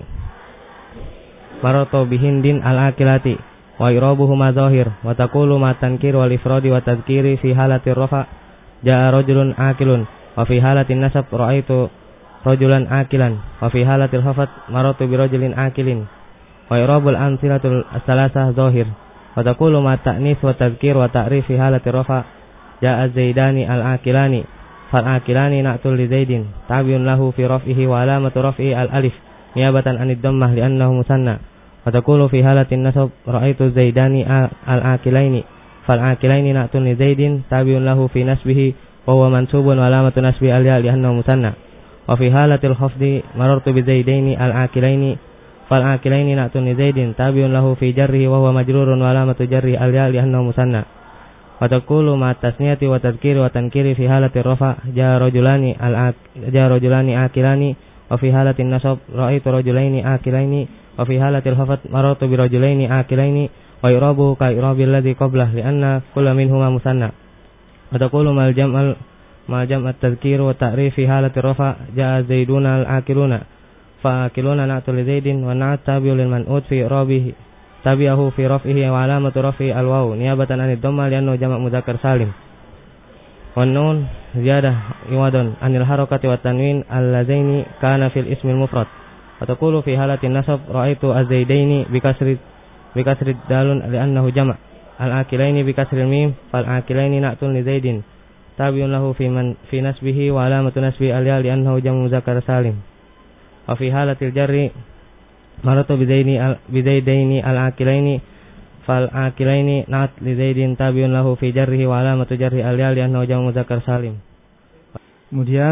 marartu bihindin al-akilati wa irabuhuma zahir wa taqulu ma tankir wal ifradi wa tadhkiri fi halati rafa jaa rajulun akilun wa fi halati nasab ra'aitu rajulan akilan wa fi halatil khafd marartu bi rajulin akilin wa irabul amsilatul salasah zahir wa taqulu ma ta'nis wa tadhkir wa ta'rif fi halati rafa jaa zaidani al-akilani fal akilani na'tul li zaidin tabiun lahu fi raf'ihi wa alamatu raf'ihi al-alif niyabatan anid dhammah li'annahu musanna wa taqulu fi halatin nasab ra'aitu zaidani al-akilaini fal akilaini na'tul li zaidin tabiun lahu fi nasbihi wa huwa mansubun wa alamatu nasbi al-ya li'annahu musanna wa fi halatil khafdi marartu bi zaidaini al-akilaini fal akilaini na'tul li zaidin tabiun lahu fi jarrihi wa huwa majrurun wa alamatu jarrihi al-ya li'annahu musanna wa taqulu ma tasniyati wa tadhkiri wa tankiri fi halati rafa ja rajulani al ja rajulani akilani wa fi halati nasab ra'aitu rajulaini akilaini wa fi halati al-khafd marartu bi rajulaini akilaini wa irabu ka irabil ladzi qablah li anna kullu minhuma musanna wa taqulu mal jam'al mal jam'at tadhkir wa ta'rif fi halati rafa ja zaiduna al-akiluna fa akiluna na'tu li zaidin wa na'at tabi'u lil man'ut fi irabihi tabi'ahu fi raf'ihi wa alamatu raf'i al-waw niyabatan anid dhamma li'annahu jama' mudzakkar salim wan nun ziyadah iwadun anil harakati wat tanwin allazaini kana fil ismil mufrad wa taqulu fi halatin nasab ra'aitu az-zaidaini bi kasri bi kasri dalun li'annahu jama' al-akilaini bi kasri mim fal akilaini na'tun li zaidin tabi'un lahu fi man fi nasbihi wa alamatu nasbi al-ya li'annahu jama' mudzakkar salim wa fi halatil jarri maratu bidaini al bidaidaini al-akilaini fal akilaini nat li zaidin tabiun lahu fi jarrihi wa alamatu jarri al-ya li'annahu jamu mudzakkar salim. Kemudian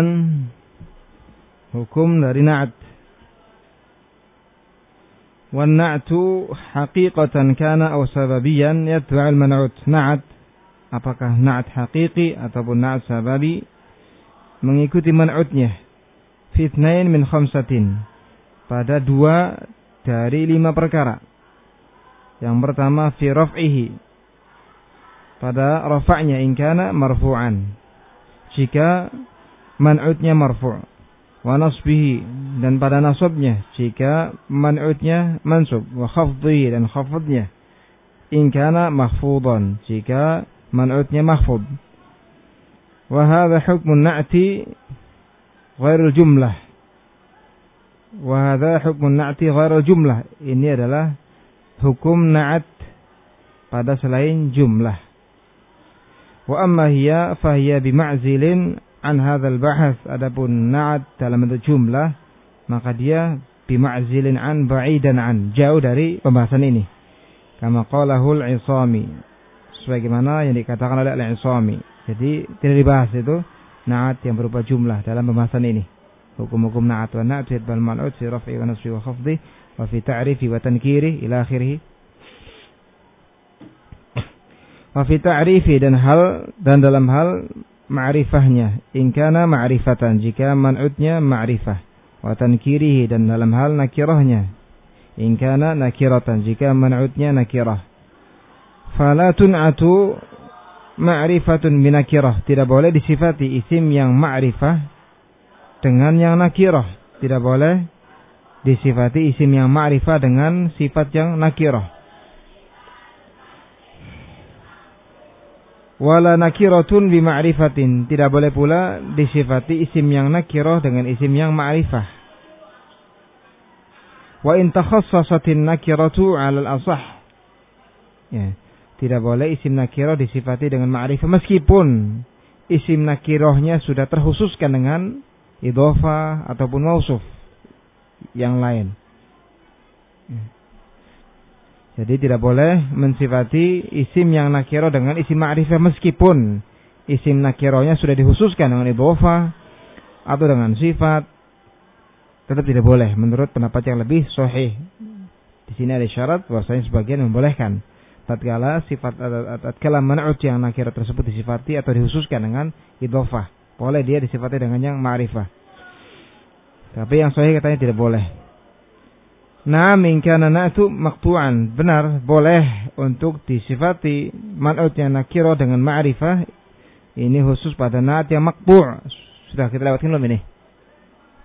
hukum dari na'at. Wan na'tu haqiqatan kana aw sababiyan yatba'u al-man'ut. Na'at apakah na'at haqiqi ataupun na'at sababi mengikuti man'utnya. Fitnain min khamsatin. Pada dua dari lima perkara. Yang pertama fi raf'ihi, pada rafa'nya in kana marfu'an, jika man'utnya marfu', wa nasbihi, dan pada nasabnya jika man'utnya mansub, wa khafdihi, dan khafdnya in kana mahfudan, jika man'utnya mahfud. Wa hadha hukmun na'ti ghairul jumlah. Wa hadha hukmun na'ti ghairul jumlah. Ini adalah hukum na'at pada selain jumlah. Wa amma hiya fahiya bima'zilin an hadzal bahas. Adapun na'at dalam bentuk jumlah, maka dia bima'zilin an ba'idan an, jauh dari pembahasan ini. Kama qalahu al-'Isami, sebagaimana yang dikatakan oleh al-'Isami. Jadi tidak dibahas itu na'at yang berupa jumlah dalam pembahasan ini. Hukum-hukum na'at wa na'at yatba'ul man'ut fi raf'i wa nasbi wa khafdi wa fi ta'rifi wa tankiri ila akhirih. Wa fi ta'rifi, dan hal dan dalam hal ma'rifahnya, in kana ma'rifatan, jika man'utnya ma'rifah, wa tankirihi, dan dalam hal nakirahnya, in kana nakiratan, jika man'utnya nakirah. Fala tun'atu ma'rifatun binakirah, tidak boleh disifati isim yang ma'rifah dengan yang nakirah. Tidak boleh disifati isim yang ma'rifah dengan sifat yang nakirah. Wala nakiratun bi ma'rifatin, tidak boleh pula disifati isim yang nakirah dengan isim yang ma'rifah. Wa in takhassasatin nakiratu 'ala al-asah. Ya, tidak boleh isim nakirah disifati dengan ma'rifah meskipun isim nakirahnya sudah terkhususkan dengan idhofah ataupun mausuf yang lain. Jadi tidak boleh mensifati isim yang nakirah dengan isim ma'rifah meskipun isim nakirahnya sudah dikhususkan dengan idhofah atau dengan sifat, tetap tidak boleh menurut pendapat yang lebih sahih. Di sini ada syarat bahwasanya sebagian membolehkan tatkala sifat tatkala man'ut yang nakirah tersebut disifati atau dikhususkan dengan idhofah, boleh dia disifati dengan yang ma'rifah. Tapi yang sahih katanya tidak boleh. Naam in kana na'tu maqtu'an, benar boleh untuk disifati man'utnya nakirah dengan ma'rifah. Ini khusus pada na'at yang maqtu'. Sudah kita lewatkan belum ini?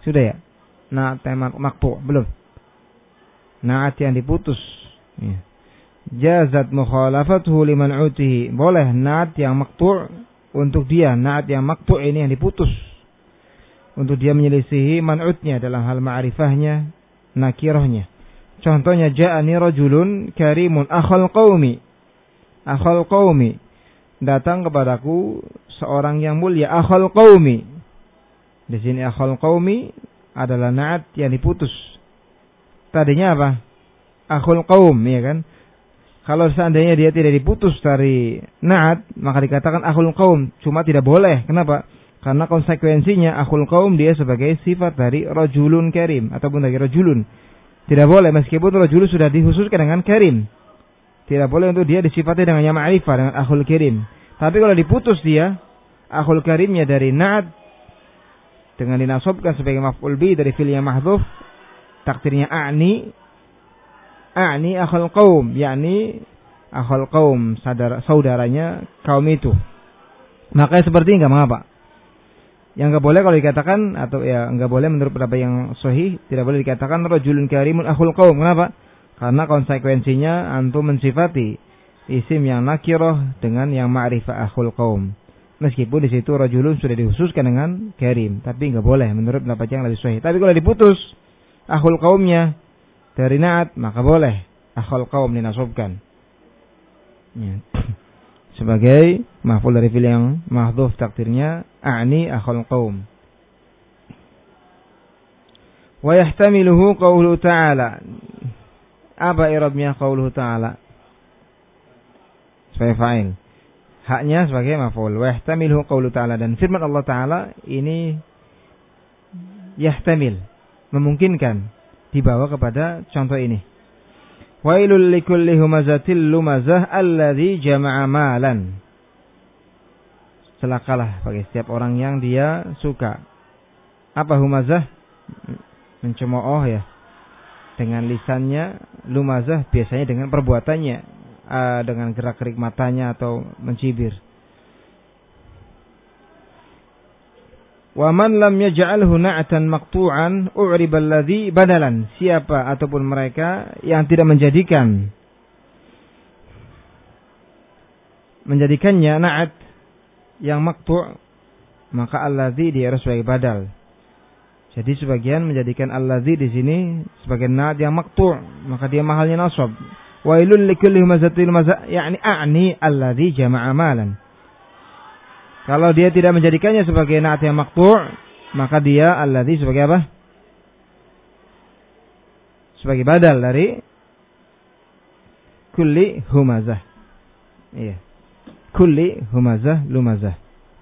Sudah ya? Na'at yang maqtu' belum? Na'at yang diputus. Ya. Jazat mukhalafatuhu liman'utihi. Boleh na'at yang maqtu' untuk dia. Na'at yang maqtu' ini yang diputus. Untuk dia menyelisihi man'utnya dalam hal ma'rifahnya, nakirahnya. Contohnya, ja'ani rajulun karimun akhal qaumi. Akhal qaumi. Datang kepadaku seorang yang mulia, akhal qaumi. Di sini akhal qaumi adalah na'at yang diputus. Tadinya apa? Akhul qaum, ya kan? Kalau seandainya dia tidak diputus dari na'at, maka dikatakan akhul qaum. Cuma tidak boleh. Kenapa? Karena konsekuensinya akhul qaum dia sebagai sifat dari rajulun karim ataupun dari rajulun. Tidak boleh meskipun rajulun sudah dihususkan dengan karim. Tidak boleh untuk dia disifati dengan yang ma'rifah, dengan akhul karim. Tapi kalau diputus dia, akhul karimnya dari na'at dengan dinasobkan sebagai maf'ul bi dari fi'il yang mahdhuf, takdirnya a'ni a'ni akhul qaum, yakni akhul qaum, saudara, saudaranya kaum itu. Maka seperti ini enggak mengapa. Yang enggak boleh kalau dikatakan, atau ya enggak boleh menurut pendapat yang sahih, tidak boleh dikatakan rajulun karimun akhul qaum. Kenapa? Karena konsekuensinya antum mensifati isim yang nakirah dengan yang ma'rifah akhul qaum. Meskipun di situ rajulun sudah dikhususkan dengan karim, tapi enggak boleh menurut pendapat yang lebih sahih. Tapi kalau diputus akhul qaumnya dari na'at, maka boleh akhul qaum dinasobkan. Ya. Sebagai maf'ul dari fi'il yang mahdhuf, takdirnya a'ni akhul qaum. Wa yahtamiluhu qawluhu ta'ala. Apa i'rabnya qawluhu ta'ala? Sebagai fa'il. Haknya sebagai maf'ul. Wa yahtamiluhu qawluhu ta'ala, dan firman Allah Ta'ala ini yahtamil, memungkinkan dibawa kepada contoh ini. Wailul likulli humazatil lumazah alladzi jama'a malan. Celakalah bagi setiap orang yang dia suka. Apa humazah? Mencemooh ya. Dengan lisannya, lumazah biasanya dengan perbuatannya, uh, dengan gerak-gerik matanya atau mencibir. Wa man lam yaj'alhu na'atan maqtu'an u'riba alladhi badalan. Siapa ataupun mereka yang tidak menjadikan menjadikannya na'at yang maqtu', maka alladhi dia harus sebagai badal. Jadi sebagian menjadikan alladhi di sini sebagai na'at yang maqtu', maka dia mahalnya nasab. Wailul likulli humazatil lumazah, yakni a'ni alladhi jama'a malan. Kalau dia tidak menjadikannya sebagai na'at yang maqtu', maka dia alladzi sebagai apa? Sebagai badal dari kulli humazah. Iya. Kulli humazah lumazah.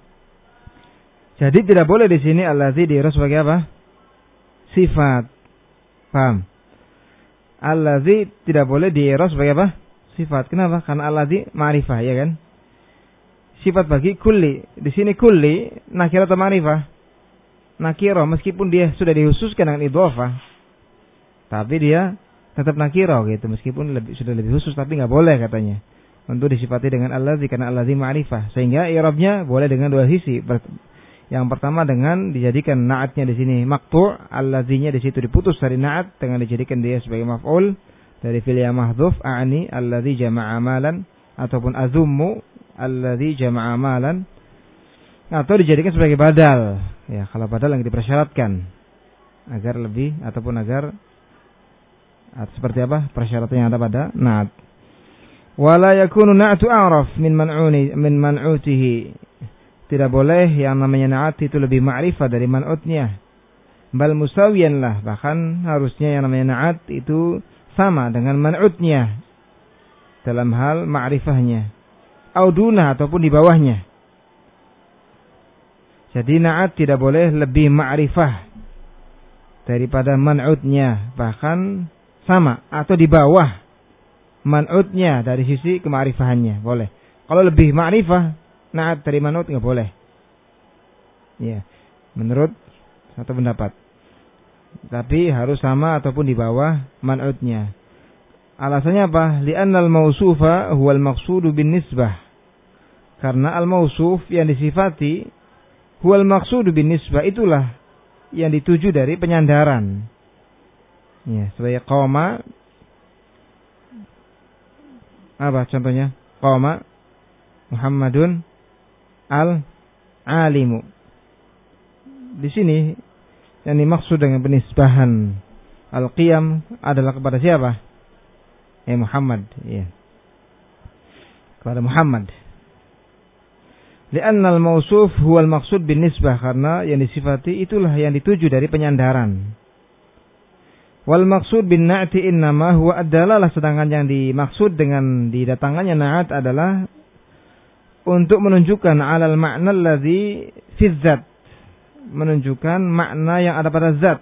Jadi tidak boleh di sini alladzi diiras sebagai apa? Sifat. Paham? Alladzi tidak boleh diiras sebagai apa? Sifat. Kenapa? Karena alladzi ma'rifah, ya kan? Sifat bagi kulli. Di sini kulli nakirah atau ma'rifah? Nakirah, meskipun dia sudah dikhususkan dengan idhofah, tapi dia tetap nakirah gitu, meskipun lebih, sudah lebih khusus, tapi enggak boleh katanya untuk disifati dengan alladzi, karena alladzi ma'rifah. Sehingga i'rabnya boleh dengan dua sisi. Yang pertama dengan dijadikan na'atnya di sini maqtu', alladzinya di situ diputus dari na'at dengan dijadikan dia sebagai maf'ul dari fi'il yang mahdhuf, a'ni alladzi jama'a malan, ataupun azummu alladzi jama'a malan, atau dijadikan sebagai badal. Ya, kalau badal yang dipersyaratkan agar lebih ataupun agar atau seperti apa persyaratannya ada pada na'at. Wala yakunu na'tu a'raf min man'uni min man'utihi. Tidak boleh yang namanya na'at itu lebih ma'rifah dari man'utnya. Bal musawiyan lah, bahkan harusnya yang namanya na'at itu sama dengan man'utnya dalam hal ma'rifahnya. Auduna ataupun di bawahnya. Jadi na'at tidak boleh lebih ma'rifah daripada man'utnya, bahkan sama atau di bawah man'utnya dari sisi kema'rifahannya, boleh. Kalau lebih ma'rifah na'at dari man'ut enggak boleh. Ya, menurut satu pendapat. Tapi harus sama ataupun di bawah man'utnya. Alasannya apa? Li'annal mausufa huwal maqsudu bin nisbah. Karena al-mausuf yang disifati huwal maqsudu bin nisbah, itulah yang dituju dari penyandaran. Ya, sebagai qoma, apa contohnya? Qoma Muhammadun al-alimu. Di sini yang dimaksud dengan penisbahan al-qiyam adalah kepada siapa? Eh Muhammad, ya. Kepada Muhammad. Li'anna al-mausuf huwa al-maqsud bin nisbah, karena yang disifati itulah yang dituju dari penyandaran. Wal maqsud bin na'ti innama huwa ad-dalalah, sedangkan yang dimaksud dengan didatangkannya na'at adalah untuk menunjukkan alal makna alladzi fi dzat, menunjukkan makna yang ada pada zat.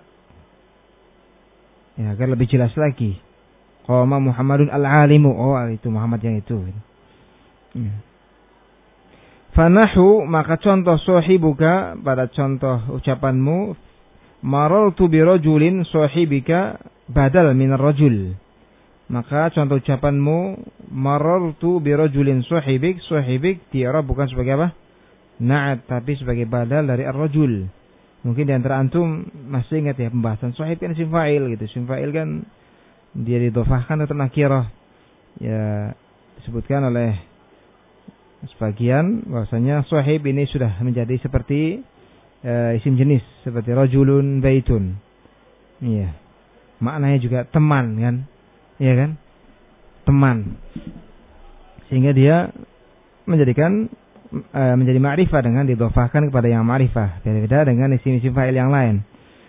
Ya, agar lebih jelas lagi. Qama Muhammadun al-alimu, oh itu Muhammad yang itu. Ya. Fanahu, maka contoh sahibuka, pada contoh ucapanmu, marartu bi rajulin sahibika badal min ar-rajul. Maka contoh ucapanmu marartu bi rajulin sahibik, sahibik di'rab bukan sebagai apa? Na'at, tapi sebagai badal dari ar-rajul. Mungkin di antara antum masih ingat ya pembahasan sahib kan isim fa'il gitu. Isim fa'il kan dia didhofahkan atau nakirah. Ya disebutkan oleh sebagian bahwasanya sahib ini sudah menjadi seperti Uh, isim jenis seperti rajulun baitun. Iya. Maknanya juga teman kan? Iya kan? Teman. Sehingga dia menjadikan uh, menjadi ma'rifah dengan didhofahkan kepada yang ma'rifah. Beda-beda dengan isim-isim fa'il yang lain.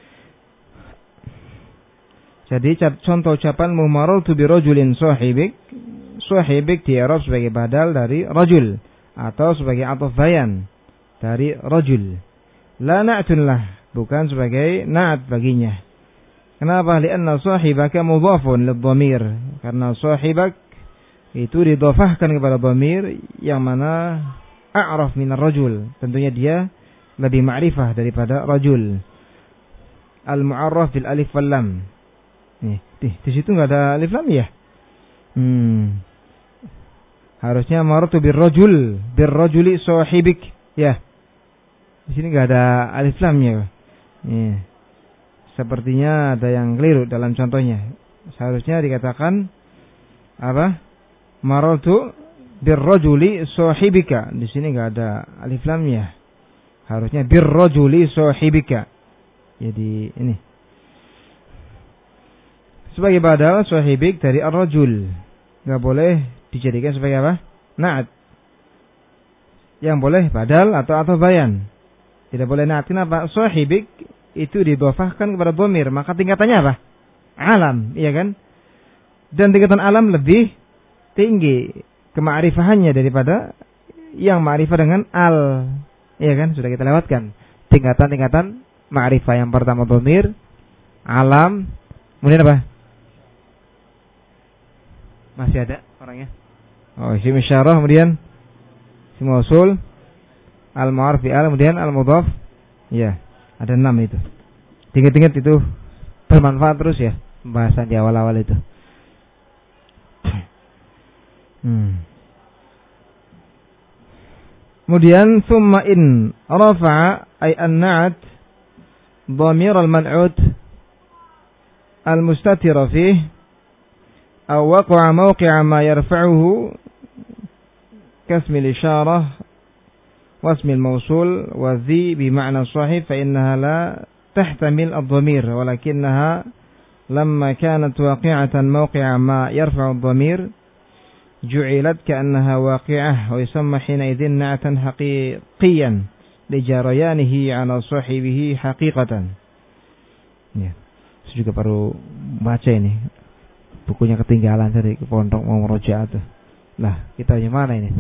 Jadi contoh ucapan marartu bi rajulin sahibik, sahibik di-i'rab sebagai badal dari rajul atau sebagai ataf bayan dari rajul. La na'tun lah, bukan sebagai na'at baginya. Kenapa? Lianna sahibaka mudhafun lidhamir. Karena sahibak itu didhafahkan kepada dhamir yang mana a'raf minar rajul. Tentunya dia lebih ma'rifah daripada rajul. Al-mu'arraf bil alif wal lam. Nih, di, di situ enggak ada alif lam ya? Hmm. Harusnya maratu bir rajul, bir rajuli sahibik. Ya. Di sini nggak ada alif lamnya. Ya. Sepertinya ada yang keliru dalam contohnya. Seharusnya dikatakan apa? Marartu birrajuli sahibika. Di sini nggak ada alif lamnya. Harusnya birrajuli sahibika. Jadi ini sebagai badal sahibik dari ar-rajul. Nggak boleh dijadikan sebagai apa? Na'at. Yang boleh badal atau atau bayan. Tidak boleh na'at. Kenapa? Sahibik itu didhofahkan kepada dhamir, maka tingkatannya apa? Alam, iya kan? Dan tingkatan alam lebih tinggi kema'rifahannya daripada yang ma'rifah dengan al. Iya kan? Sudah kita lewatkan. Tingkatan-tingkatan ma'rifah. Yang pertama dhamir, alam, kemudian apa? Masih ada orangnya? Oh, isim isyarah, kemudian isim mausul, al-ma'ruf bi al, kemudian al-mudhaf. Ya, ada enam itu. Ingat-ingat itu bermanfaat terus ya pembahasan di awal-awal itu. Hmm. Kemudian summa in rafa'a ay an-na'at dhamir al-man'ut al-mustatira fihi aw waqa'a mawqi'a ma yarfa'uhu kasmi al-isyarah واسم الموصول وذي بمعنى صاحب فإنها لا تحتمل الضمير ولكنها لما كانت واقعة موقع ما يرفع الضمير جعلت كأنها واقعة ويسمى حينئذ نعتا حقيقيا لجريانه على صاحبه حقيقة. Ya, saya juga baru baca ini bukunya ketinggalan tadi ke pondok mau merojaah tuh. Lah kita gimana ini?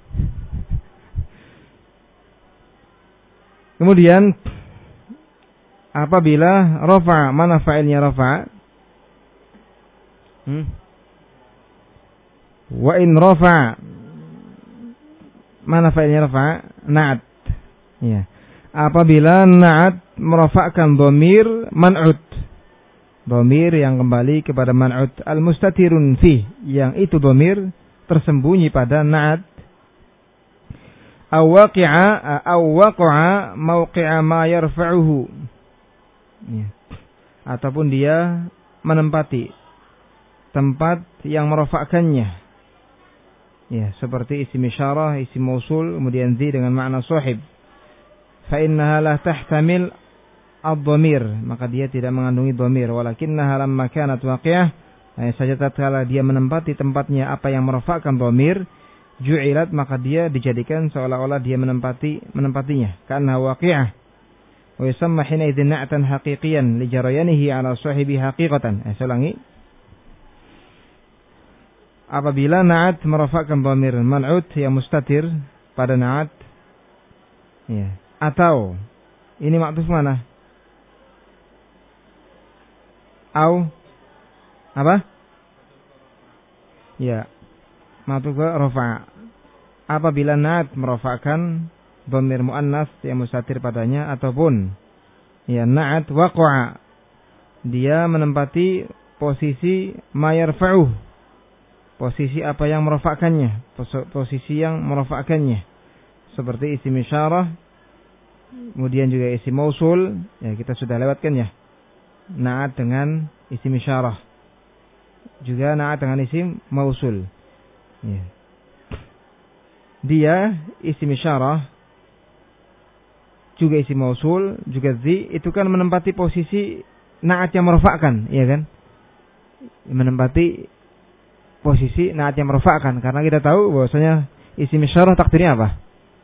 Kemudian apabila rafa, mana fa'ilnya rafa? Hmm? Wa in rafa, mana fa'ilnya rafa? Na'at. Ya. Apabila na'at merafa'kan dhamir man'ut. Dhamir yang kembali kepada man'ut al-mustatirun fi, yang itu dhamir tersembunyi pada na'at. Aw waqi'a aw waqa'a mawqi'a ma yarfa'uhu, Ya. Ataupun dia menempati tempat yang merofakkannya. Ya, seperti isim isyarah, isim mausul, kemudian zi dengan makna sahib. Fa innaha la tahtamil ad-dhamir, maka dia tidak mengandungi dhamir, walakinnaha lamma kanat waqi'ah, hanya saja tatkala dia menempati tempatnya apa yang merofakkan dhamir, ju'ilat, maka dia dijadikan seolah-olah dia menempati menempatinya, karena waqi'ah. Wa yusamma hina idzin na'tan haqiqiyan li jarayanihi 'ala sahibi haqiqatan. Eh, saya ulangi. Apabila na'at merofakkan dhamir man'ut yang mustatir pada na'at, ya, atau ini maktuf mana? Au apa? Ya, maktuf rafa'. Apabila na'at merofakkan dhamir muannas yang mustatir padanya, ataupun ya na'at waqa'a, dia menempati posisi ma yarfa'uh, posisi apa yang merofakkannya, posisi yang merofakkannya, seperti isim isyarah, kemudian juga isim mausul, ya kita sudah lewatkan ya, na'at dengan isim isyarah, juga na'at dengan isim mausul. Ya. Dia isim isyarah, juga isim mausul, juga zi, itu kan menempati posisi na'at yang merofakkan, ya kan? Menempati posisi na'at yang merofakkan, karena kita tahu bahwasanya isim isyarah takdirnya apa?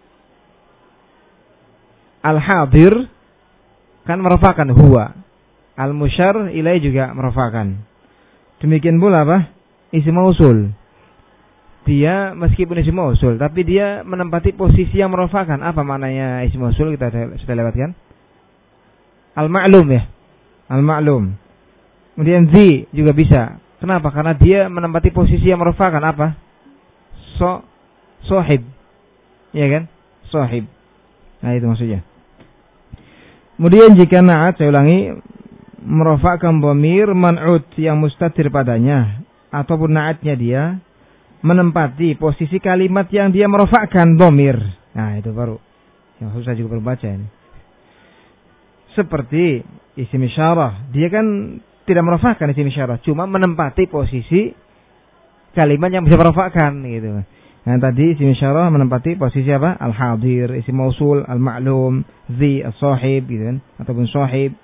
Al-hadir kan merofakkan huwa, al-musyar ilai juga merofakkan. Demikian pula apa? Isim mausul, dia meskipun isim mausul, tapi dia menempati posisi yang merofakkan. Apa maknanya isim mausul? Kita sudah lewatkan. Al-ma'lum ya, al-ma'lum. Kemudian zi juga bisa. Kenapa? Karena dia menempati posisi yang merofakkan. Apa? So, sohib, ya kan? Sohib. Nah itu maksudnya. Kemudian jika na'at, saya ulangi, merofakkan dhamir man'ut yang mustatir padanya, ataupun na'atnya dia menempati posisi kalimat yang dia merofakkan dhamir. Nah itu baru yang susah juga berbaca ini. Seperti isim isyarah, dia kan tidak merofakkan isim isyarah, cuma menempati posisi kalimat yang bisa merofakkan gitu. Nah tadi isim isyarah menempati posisi apa? Al-hadir, isim mausul, al-ma'lum, zi, as-sahib gitu kan, ataupun sahib.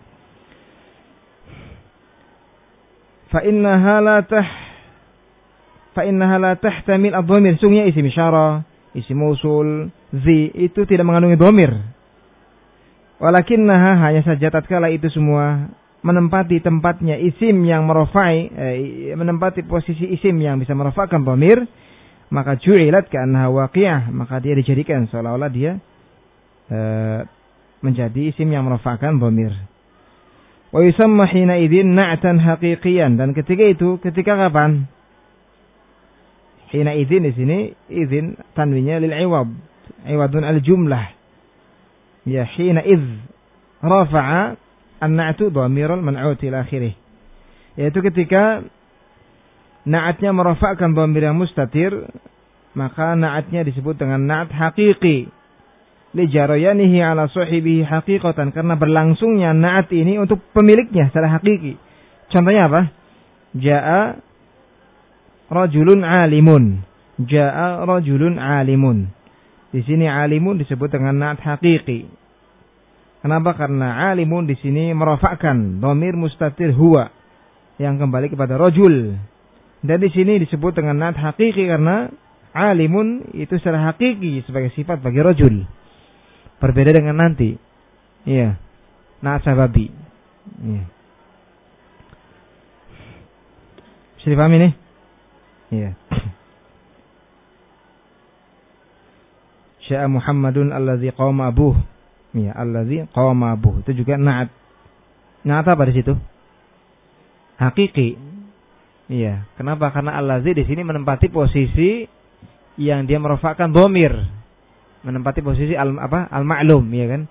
Fa innaha la tah fa innaha la tahtamil ad-dhamir. Sungguhnya isim isyarah, isim mausul, zi itu tidak mengandungi dhamir. Walakinnaha, hanya saja tatkala itu semua menempati tempatnya isim yang merofai, eh, menempati posisi isim yang bisa merofakkan dhamir, maka ju'ilat ka'annaha waqi'ah, maka dia dijadikan seolah-olah dia eh, menjadi isim yang merofakkan dhamir. Wa yusamma hina idzin na'tan haqiqiyan, dan ketika itu ketika kapan? Hina idzin di sini idzin tanwinnya lil iwad, iwadun al jumlah. Ya hina idz rafa'a an-na'tu dhamirul man'ut ila akhirih. Yaitu ketika na'atnya merafa'kan dhamir yang mustatir, maka na'atnya disebut dengan na'at haqiqi li jarayanihi ala sahibihi haqiqatan, karena berlangsungnya na'at ini untuk pemiliknya secara hakiki. Contohnya apa? Ja'a rajulun alimun. Ja'a rajulun alimun. Di sini alimun disebut dengan na'at haqiqi. Kenapa? Karena alimun di sini merafa'kan dhamir mustatir huwa yang kembali kepada rajul. Dan di sini disebut dengan na'at haqiqi karena alimun itu secara hakiki sebagai sifat bagi rajul. Berbeda dengan nanti. Iya. Na'at sababi. Iya. Bisa dipahami nih? Iya. Sya'a Muhammadun alladzi qama abuh. Ya, alladzi qama abuh. Itu juga na'at. Na'at apa di situ? Hakiki. Iya. Kenapa? Karena alladzi di sini menempati posisi yang dia merofakkan dhamir. Menempati posisi al apa? Al-ma'lum, ya kan?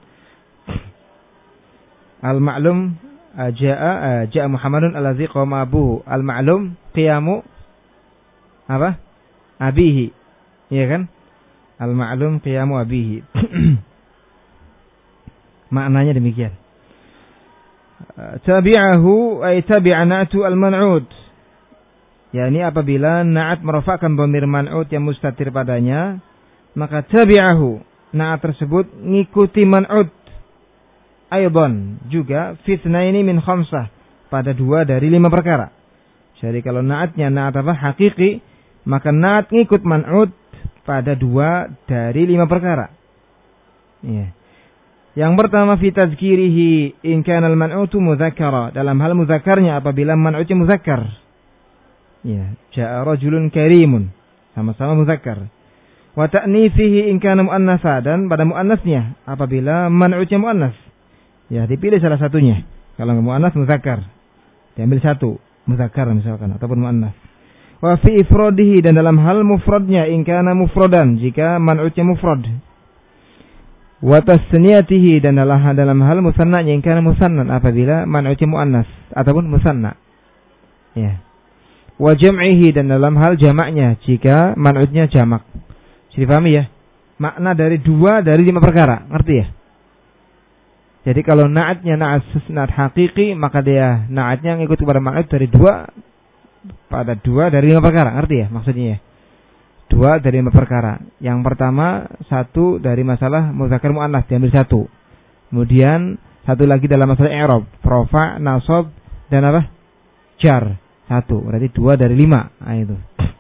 Al-ma'lum ja'a ja'a Muhammadun alladzi qama abuh. Al-ma'lum qiyamu apa? Abihi. Iya kan? Al-ma'lum qiyamu abihi. Maknanya demikian. tabi'ahu ay tabi'a na'tu al-man'ud. yakni apabila na'at merofakkan dhamir man'ud yang mustatir padanya, maka tabi'ahu, na'at tersebut ngikuti man'ud. Aidan juga fitnaini min khamsah, pada dua dari lima perkara. Jadi kalau na'atnya na'at apa? Hakiki, maka na'at ngikut man'ud pada dua dari lima perkara. Ya. Yang pertama fi tazkirihi in kana al-man'utu mudzakkara, dalam hal mudzakarnya apabila man'utnya mudzakkar. Ya, ja'a rajulun karimun, sama-sama mudzakkar. Wa ta'nifihi in kana muannatsa, dan pada muannasnya apabila man'utnya muannas. Ya, dipilih salah satunya. Kalau muannas mudzakkar, diambil satu, mudzakkar misalkan ataupun muannas. Wa fi ifradihi, dan dalam hal mufradnya in kana mufradan, jika man'utnya mufrad. Wa tasniyatihi, dan dalam dalam hal musannanya in kana musannan, apabila man'utnya muannas ataupun musanna. Ya. Wa jam'ihi, dan dalam hal jamaknya jika man'utnya jamak. Jadi pahami ya? Makna dari dua dari lima perkara, ngerti ya? Jadi kalau na'atnya na'at na'at hakiki, maka dia na'atnya ngikut kepada man'ut dari dua pada dua dari lima perkara, ngerti ya maksudnya ya? Dua dari lima perkara. Yang pertama, satu dari masalah mudzakkar muannas, diambil satu. Kemudian satu lagi dalam masalah i'rab, rafa, nasab, dan apa? Jar. Satu. Berarti dua dari lima. Nah, itu.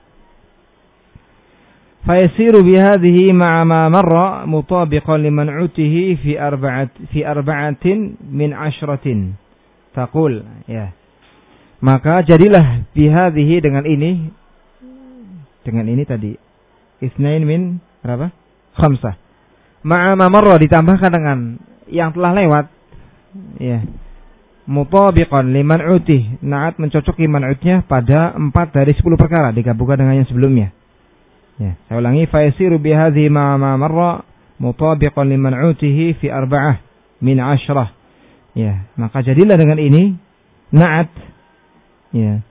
Fayasiru bihadhihi ma'a ma marra mutabiqan liman'utihi fi arba'at fi arba'atin min ashratin. Taqul, ya. Maka jadilah bihadhihi, dengan ini, dengan ini tadi isnain min berapa? Khamsah. Ma'a ma marra, ditambahkan dengan yang telah lewat, ya. Mutabiqan liman'utih, na'at mencocoki man'utnya pada empat dari sepuluh perkara, digabungkan dengan yang sebelumnya. Ya, saya ulangi, fayasiru bihadhihi ma'a ma marra mutabiqan liman'utihi fi arba'ah min ashrah. Ya, maka jadilah dengan ini na'at, ya,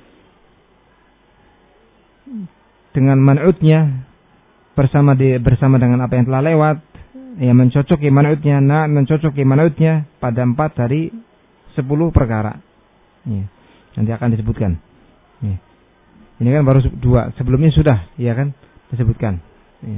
dengan man'utnya bersama di, bersama dengan apa yang telah lewat, ya, mencocoki man'utnya, na'at mencocoki man'utnya pada empat dari sepuluh perkara. Ya, nanti akan disebutkan. Ya. Ini kan baru dua, sebelumnya sudah, ya kan, disebutkan. Ya.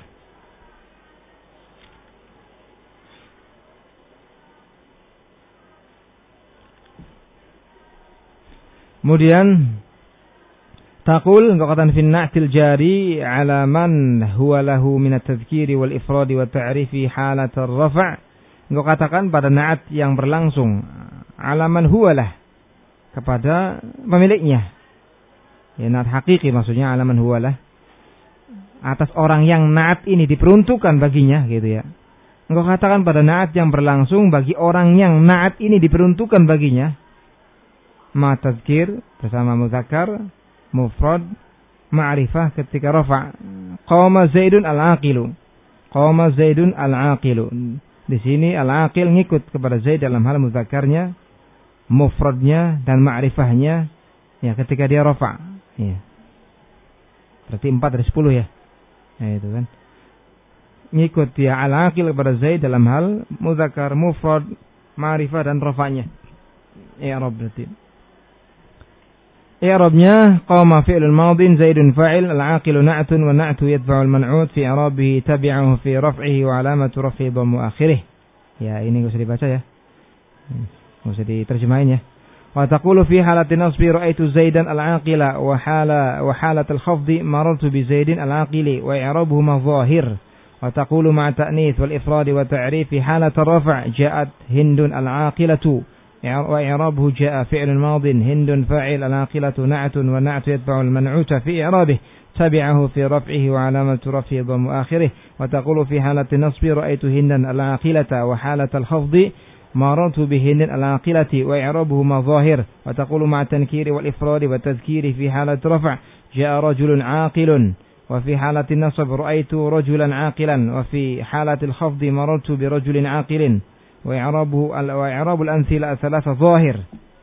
Kemudian taqul, engkau katakan fi na'til jari ala man huwa lahu min at-tadhkiri wal ifradi wa ta'rifi halat ar-raf'. Engkau katakan pada na'at yang berlangsung ala man huwa lah, kepada pemiliknya. Ya, na'at hakiki maksudnya ala man huwa lah, atas orang yang na'at ini diperuntukkan baginya, gitu ya. Engkau katakan pada na'at yang berlangsung bagi orang yang na'at ini diperuntukkan baginya. Ma tadhkir bersama mudzakkar, mufrad, ma'rifah ketika rafa'. Qama Zaidun al-aqilu. Qama Zaidun al-aqilu. Di sini al-aqil ngikut kepada Zaid dalam hal mudzakarnya, mufradnya, dan ma'rifahnya, ya, ketika dia rafa'. Ya. Berarti empat dari sepuluh ya. Nah, itu kan. Ngikut dia al-aqil kepada Zaid dalam hal mudzakar, mufrad, ma'rifah, dan rafa'nya. I'rab berarti. I'rabnya qama fi'lun madin, Zaidun fa'il, al-aqilu na'tun, wa na'tu yatba'u al-man'ut fi i'rabihi tabi'ahu fi raf'ihi wa 'alamatu raf'ihi dhammu akhirih. Ya, ini enggak usah dibaca ya. Enggak usah diterjemahin ya. Wa taqulu fi halatin nasbi ra'aitu Zaidan al-aqila wa hala wa halat al-khafdi marartu bi Zaidin al-aqili wa i'rabuhuma dhahir. Wa taqulu ma'a ta'nits wal ifrad wa ta'rif fi halat ar-raf' ja'at Hindun al-aqilatu wa i'rabuhu ja'a fi'lun madin Hindun fa'il al-aqilatu na'tun wa na'tu yatba'u al-man'uta fi i'rabihi tabi'ahu fi raf'ihi wa 'alamatu raf'ihi dhammu akhirih. Wa taqulu fi halatin nasbi ra'aitu Hindan al-aqilata wa halat al-khafdi marartu bihinnin al-aqilati wa i'rabuhuma dhahir. Wa taqulu ma'a tankiri wal ifradi wa tadhkiri fi halat raf' ja'a rajulun 'aqilun wa fi halati nasb ra'aytu rajulan 'aqilan wa fi halati al-khafdi marartu bi rajulin 'aqilin wa i'rabuhu wa i'rabu al-amthila thalatha dhahir.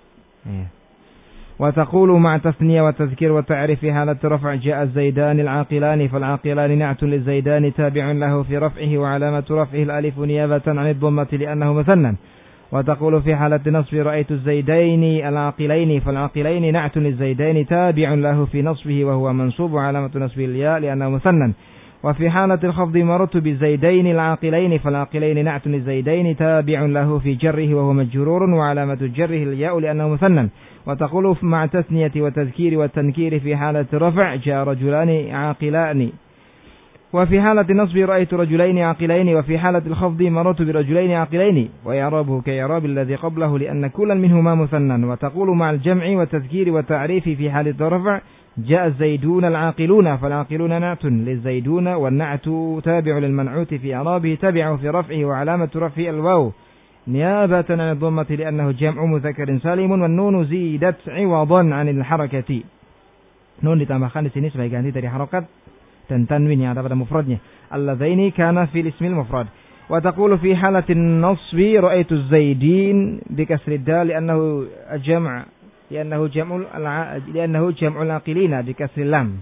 Wa taqulu ma'a tasniya wa tadhkir wa ta'rif fi halati raf' ja'a az-zaidani al-'aqilani fal-'aqilani na'tun liz-zaidani tabi'un lahu fi raf'ihi wa 'alamatu raf'ihi al-alif niyabatan 'an ad-dhammati li'annahu muthannan. وتقول في حالة النصب رأيت الزيدين العاقلين فالعاقلين نعت للزيدين تابع له في نصبه وهو منصوب علامة نصبه الياء لأنه مثنى. وفي حالة الخفض مررت بالزيدين العاقلين فالعاقلين نعت للزيدين تابع له في جره وهو مجرور وعلامة جره الياء لأنه مثنى. وتقول مع التثنية والتذكير والتنكير في حالة الرفع جاء رجلان عاقلان. وفي حالة النصب رأيت رجلين عاقلين وفي حالة الخفض مررت برجلين عاقلين وإعرابه كإعراب الذي قبله لأن كلا منهما مثنى. وتقول مع الجمع والتذكير والتعريف في حالة الرفع جاء الزيدون العاقلون فالعاقلون نعت للزيدون والنعت تابع للمنعوت في إعرابه تبعه في رفعه وعلامة رفعه الواو نيابة عن الضمة لأنه جمع مذكر سالم والنون زيدت عوضا عن الحركة. Nun ditambahkan di sini sebagai ganti dari harokat dan tanwin yang ada pada mufradnya. Alladzaini kana fil ismil mufrad. Wa taqulu fi halatin nasbi ra'aitu az-zaidin bi kasri dal li'annahu jam' li'annahu jam'ul li'annahu jam'ul aqilina bi kasri lam.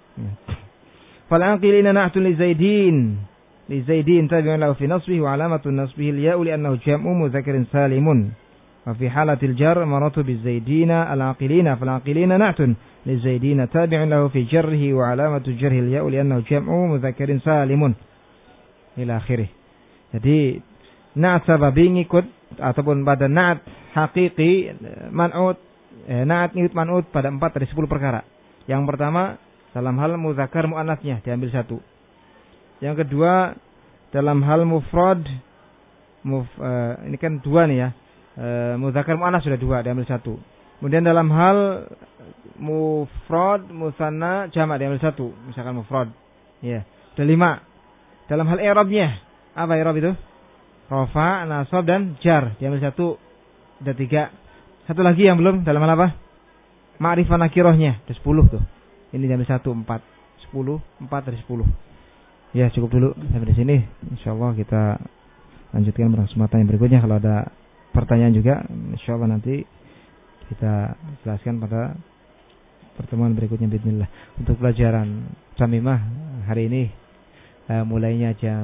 Fal aqilina na'tun li zaidin li zaidin tabi'un lahu fi nasbihi wa alamatu nasbihi al-ya'u li'annahu jam'u mudhakkarin salimun. Wa fi halatil jar maratu biz-zaidina al-aqilina fal aqilina na'tun للزيدين تابع له في جره وعلامة جره الياء لأنه جمع مذكر سالم إلى آخره. Jadi na'at sababi ngikut ataupun pada na'at hakiki man'ut eh, na'at ngikut man'ut pada empat dari sepuluh perkara. Yang pertama dalam hal muzakkar muannasnya diambil satu. Yang kedua dalam hal mufrad muf, eh, ini kan dua nih ya. Eh, muzakkar muannas sudah dua diambil satu. Kemudian dalam hal mufrad, musanna, jamak diambil satu. Misalkan mufrad. Ya. Ada lima. Dalam hal i'rabnya. Apa i'rab itu? Rafa, nasab, dan jar. Diambil satu. Ada tiga. Satu lagi yang belum. Dalam hal apa? Ma'rifah nakirohnya. Ada sepuluh tuh. Ini diambil satu. Empat. Sepuluh. Empat dari sepuluh. Ya cukup dulu. Sampai di sini. InsyaAllah kita lanjutkan pada kesempatan yang berikutnya. Kalau ada pertanyaan juga. InsyaAllah nanti kita jelaskan pada pertemuan berikutnya bismillah. Untuk pelajaran Tamimah hari ini uh, mulainya jam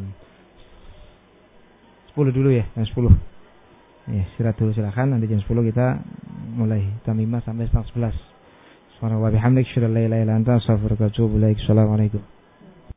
sepuluh dulu ya, jam sepuluh. Ya, istirahat dulu silakan, nanti jam sepuluh kita mulai Tamimah sampai setengah sebelas. Subhanallah wa bihamdik, asyhadu an la ilaha illa anta, astaghfiruka wa atubu ilaik. Assalamualaikum.